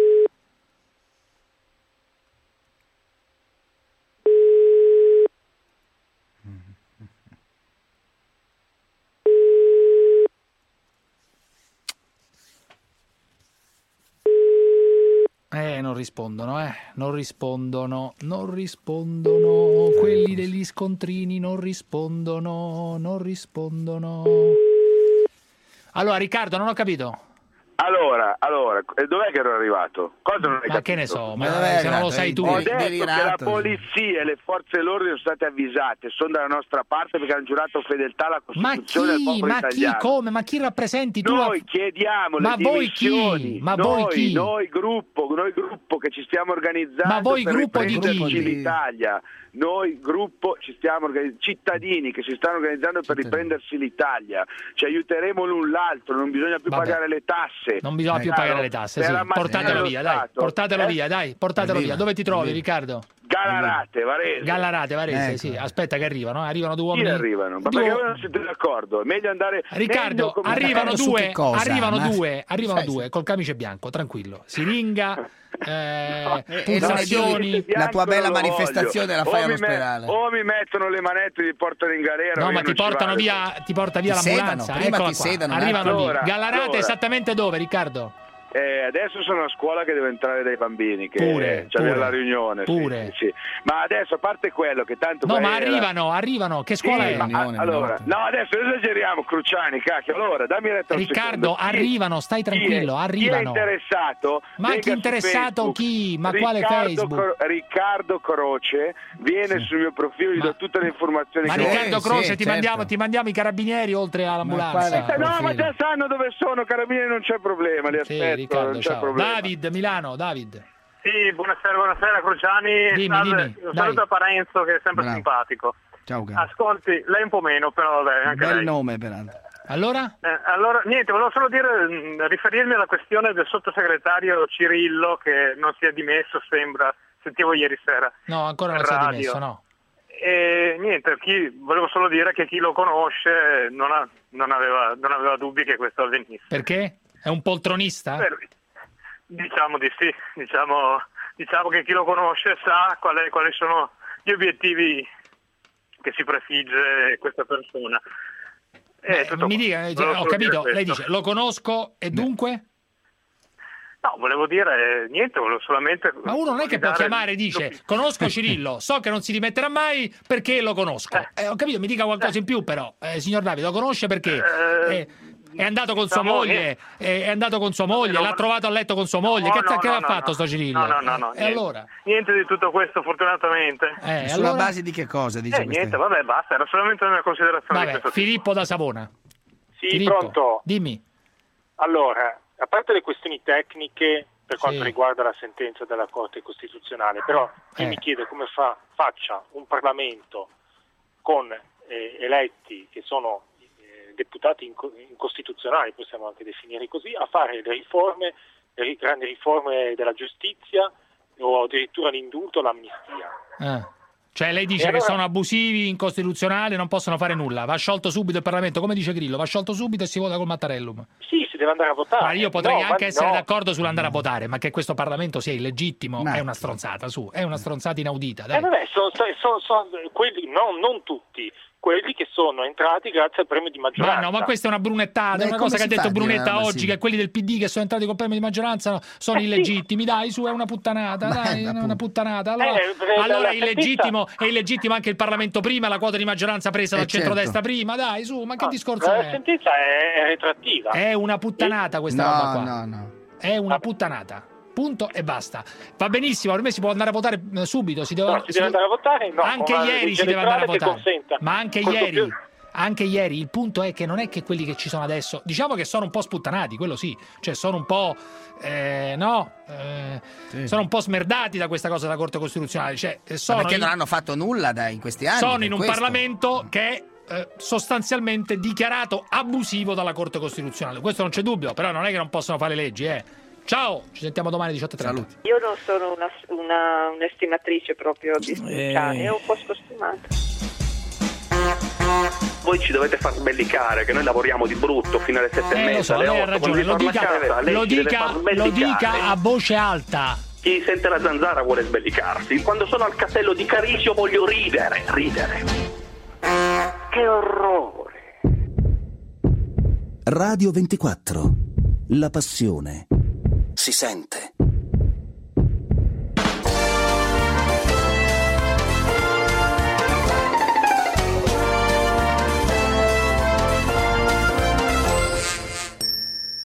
Eh, non rispondono, eh, non rispondono, non rispondono, quelli degli scontrini non rispondono, non rispondono. Allora, Riccardo, non ho capito. Allora, allora, e dov'è che ero arrivato? Cosa non hai Ma capito? che ne so, ma dov'è se non lo sai tu. Ho detto che la polizia e le forze dell'ordine sono state avvisate, sono dalla nostra parte perché hanno giurato fedeltà alla Ma Costituzione e al chi? popolo Ma chi? italiano. Come? Ma chi rappresenti tu? Noi chiediamo Ma le voi chi? dimissioni. Ma noi, voi chi? Noi gruppo, noi gruppo che ci stiamo organizzando Ma voi per gruppo di riprenderci chi? l'Italia. Noi gruppo ci stiamo organizzando, cittadini che si stanno organizzando per riprendersi l'Italia. Ci aiuteremo l'un l'altro, non bisogna più Vabbè. pagare le tasse. Non bisogna più Chiaro? pagare le tasse, Per sì. la mantenere Portatelo lo via, dai, Stato. portatelo Eh? via, dai, portatelo Evviva, via. Dove ti trovi, evviva. Riccardo? Gallarate, Varese. Gallarate, Varese, Ecco. sì. Aspetta che arrivano, eh. arrivano due Chi uomini. arrivano? Ma Due- perché voi non siete d'accordo? È meglio andare Riccardo, meglio come- arrivano Su due, che cosa? arrivano Ma- due, arrivano Sai, due col camice bianco, tranquillo. Siringa, eh, E pulsazioni. la tua bella manifestazione la fai o mi all'ospedale. o mi mettono le manette e mi portano in galera. No, o ma io ti non ci portano vado. via, ti porta via Ti l'ambulanza. sedano, prima Eccola ti qua. sedano, Arrivano allora, lì. Gallarate allora. esattamente dove, Riccardo? Eh, adesso sono a scuola che devo entrare dai bambini, che Pure, c'è pure, la riunione. sì, pure. sì, sì. Ma adesso, a parte quello che tanto... No, poi ma era- arrivano, arrivano. Che scuola Sì, è? ma- allora, no, adesso esageriamo, Cruciani, cacchio. Allora, dammi retta un Riccardo, secondo. Chi- arrivano, stai chi è- tranquillo, Chi è arrivano. interessato? Ma venga chi su interessato Facebook. chi? Ma quale Riccardo Facebook? Cro- Riccardo Croce viene sul mio profilo, gli do tutte le informazioni Ma che Riccardo ho. Croce, ti, mandiamo, ti mandiamo i carabinieri oltre all'ambulanza. Eh, no, ma già sanno dove sono, carabinieri, non c'è problema, li Sì, aspetto, Riccardo, non c'è ciao. problema. David, Milano, David. Sì, buonasera, buonasera Cruciani. Dimmi, Salve. dimmi, Un dai. saluto a Parenzo che è sempre Bravo. simpatico. Ciao, caro. Ascolti, lei un po' meno, però vabbè, anche Bel lei. nome, peraltro. Allora? Eh, allora, niente, volevo solo dire, mh, riferirmi alla questione del sottosegretario Cirillo che non si è dimesso, sembra, sentivo ieri sera. No, ancora non per si è radio. dimesso, no. E niente, chi, volevo solo dire che chi lo conosce non, ha- non aveva, non aveva dubbi che questo avvenisse. Perché? È un poltronista? Per- diciamo di sì, diciamo, diciamo che chi lo conosce sa qual è- quali sono gli obiettivi che si prefigge questa persona. Eh, tutto Mi qua. dica, eh, Volevo ho solo capito, dire lei questo. dice lo conosco e dunque? No, volevo dire niente, volevo solamente... Ma uno non è che può dare- chiamare e dice conosco Cirillo, so che non si dimetterà mai perché lo conosco. Eh, ho capito, mi dica qualcosa in più però. Eh, signor Davide, lo conosce perché? Eh, è andato con sua diciamo moglie, è, è andato con sua moglie, no, l'ha ma- trovato a letto con sua moglie. No, che no, che no, ha no, fatto no. sto Cirillo? No, no, no, no, E niente. allora? Niente di tutto questo, fortunatamente. Eh, Sulla allora? base di che cosa dice Eh, questa? niente, vabbè, basta, era solamente una considerazione di Vabbè, questo Filippo da Savona. Sì, Filippo, pronto? dimmi. Allora, a parte le questioni tecniche per quanto Sì. riguarda la sentenza della Corte Costituzionale, però io Eh. mi chiedo come fa, faccia un Parlamento con eh, eletti che sono eh, deputati inco- incostituzionali, possiamo anche definire così, a fare le riforme, le ri- grandi riforme della giustizia o addirittura l'indulto o l'amnistia. Eh. Cioè lei dice E allora- che sono abusivi, incostituzionali, non possono fare nulla. Va sciolto subito il Parlamento, come dice Grillo, va sciolto subito e si vota col Mattarellum. Sì, si deve andare a votare. Ma io potrei No, anche ma essere no. d'accordo sull'andare a votare, ma che questo Parlamento sia illegittimo Ma- è una stronzata, su, è una stronzata inaudita. Dai. Eh vabbè, sono, sono- sono quelli, no, non tutti, quelli che sono entrati grazie al premio di maggioranza. Ma no, ma questa è una brunettata, Beh, è una come cosa che ha si detto fa a dire Brunetta una roba oggi, simile? che quelli del P D che sono entrati col premio di maggioranza no, sono Eh sì. illegittimi, dai, su, è una puttanata, dai, è una puttanata. Allora, Eh, perché la- allora la è, illegittimo, è illegittimo anche il Parlamento prima, la quota di maggioranza presa dal Eh, certo. centrodestra prima, dai, su, ma che discorso La è? sentenza è, è retrattiva. È una puttanata questa No, roba qua. no, no. È una puttanata. Punto e basta. Va benissimo, per me si può andare a votare eh, subito. Si deve, No, si deve andare a votare? No, anche con una ieri legge si deve andare a elettorale che votare. consenta. Ma anche Questo ieri. più- Anche ieri il punto è che non è che quelli che ci sono adesso, diciamo che sono un po' sputtanati, quello sì, cioè sono un po' eh, no, eh, sono un po' smerdati da questa cosa della Corte Costituzionale, cioè eh, Ma sono perché in, non hanno fatto nulla dai, in questi anni? sono per in un questo. Parlamento che è eh, sostanzialmente dichiarato abusivo dalla Corte Costituzionale. Questo non c'è dubbio, però non è che non possono fare leggi, eh. Ciao, ci sentiamo domani diciotto e trenta. Io non sono una, una, un'estimatrice proprio di Spicciani, Eh. è un po' scostumata. Voi ci dovete far sbellicare che noi lavoriamo di brutto fino alle sette e Eh, lo mezza, so, alle lei ha otto, ragione, quando lo vi torna a dica, casa, lei lo ci deve dica, far lo sbellicare. dica a voce alta. Chi sente la zanzara vuole sbellicarsi. Quando sono al castello di Carisio voglio ridere, ridere. Che orrore! Radio ventiquattro. La passione si sente.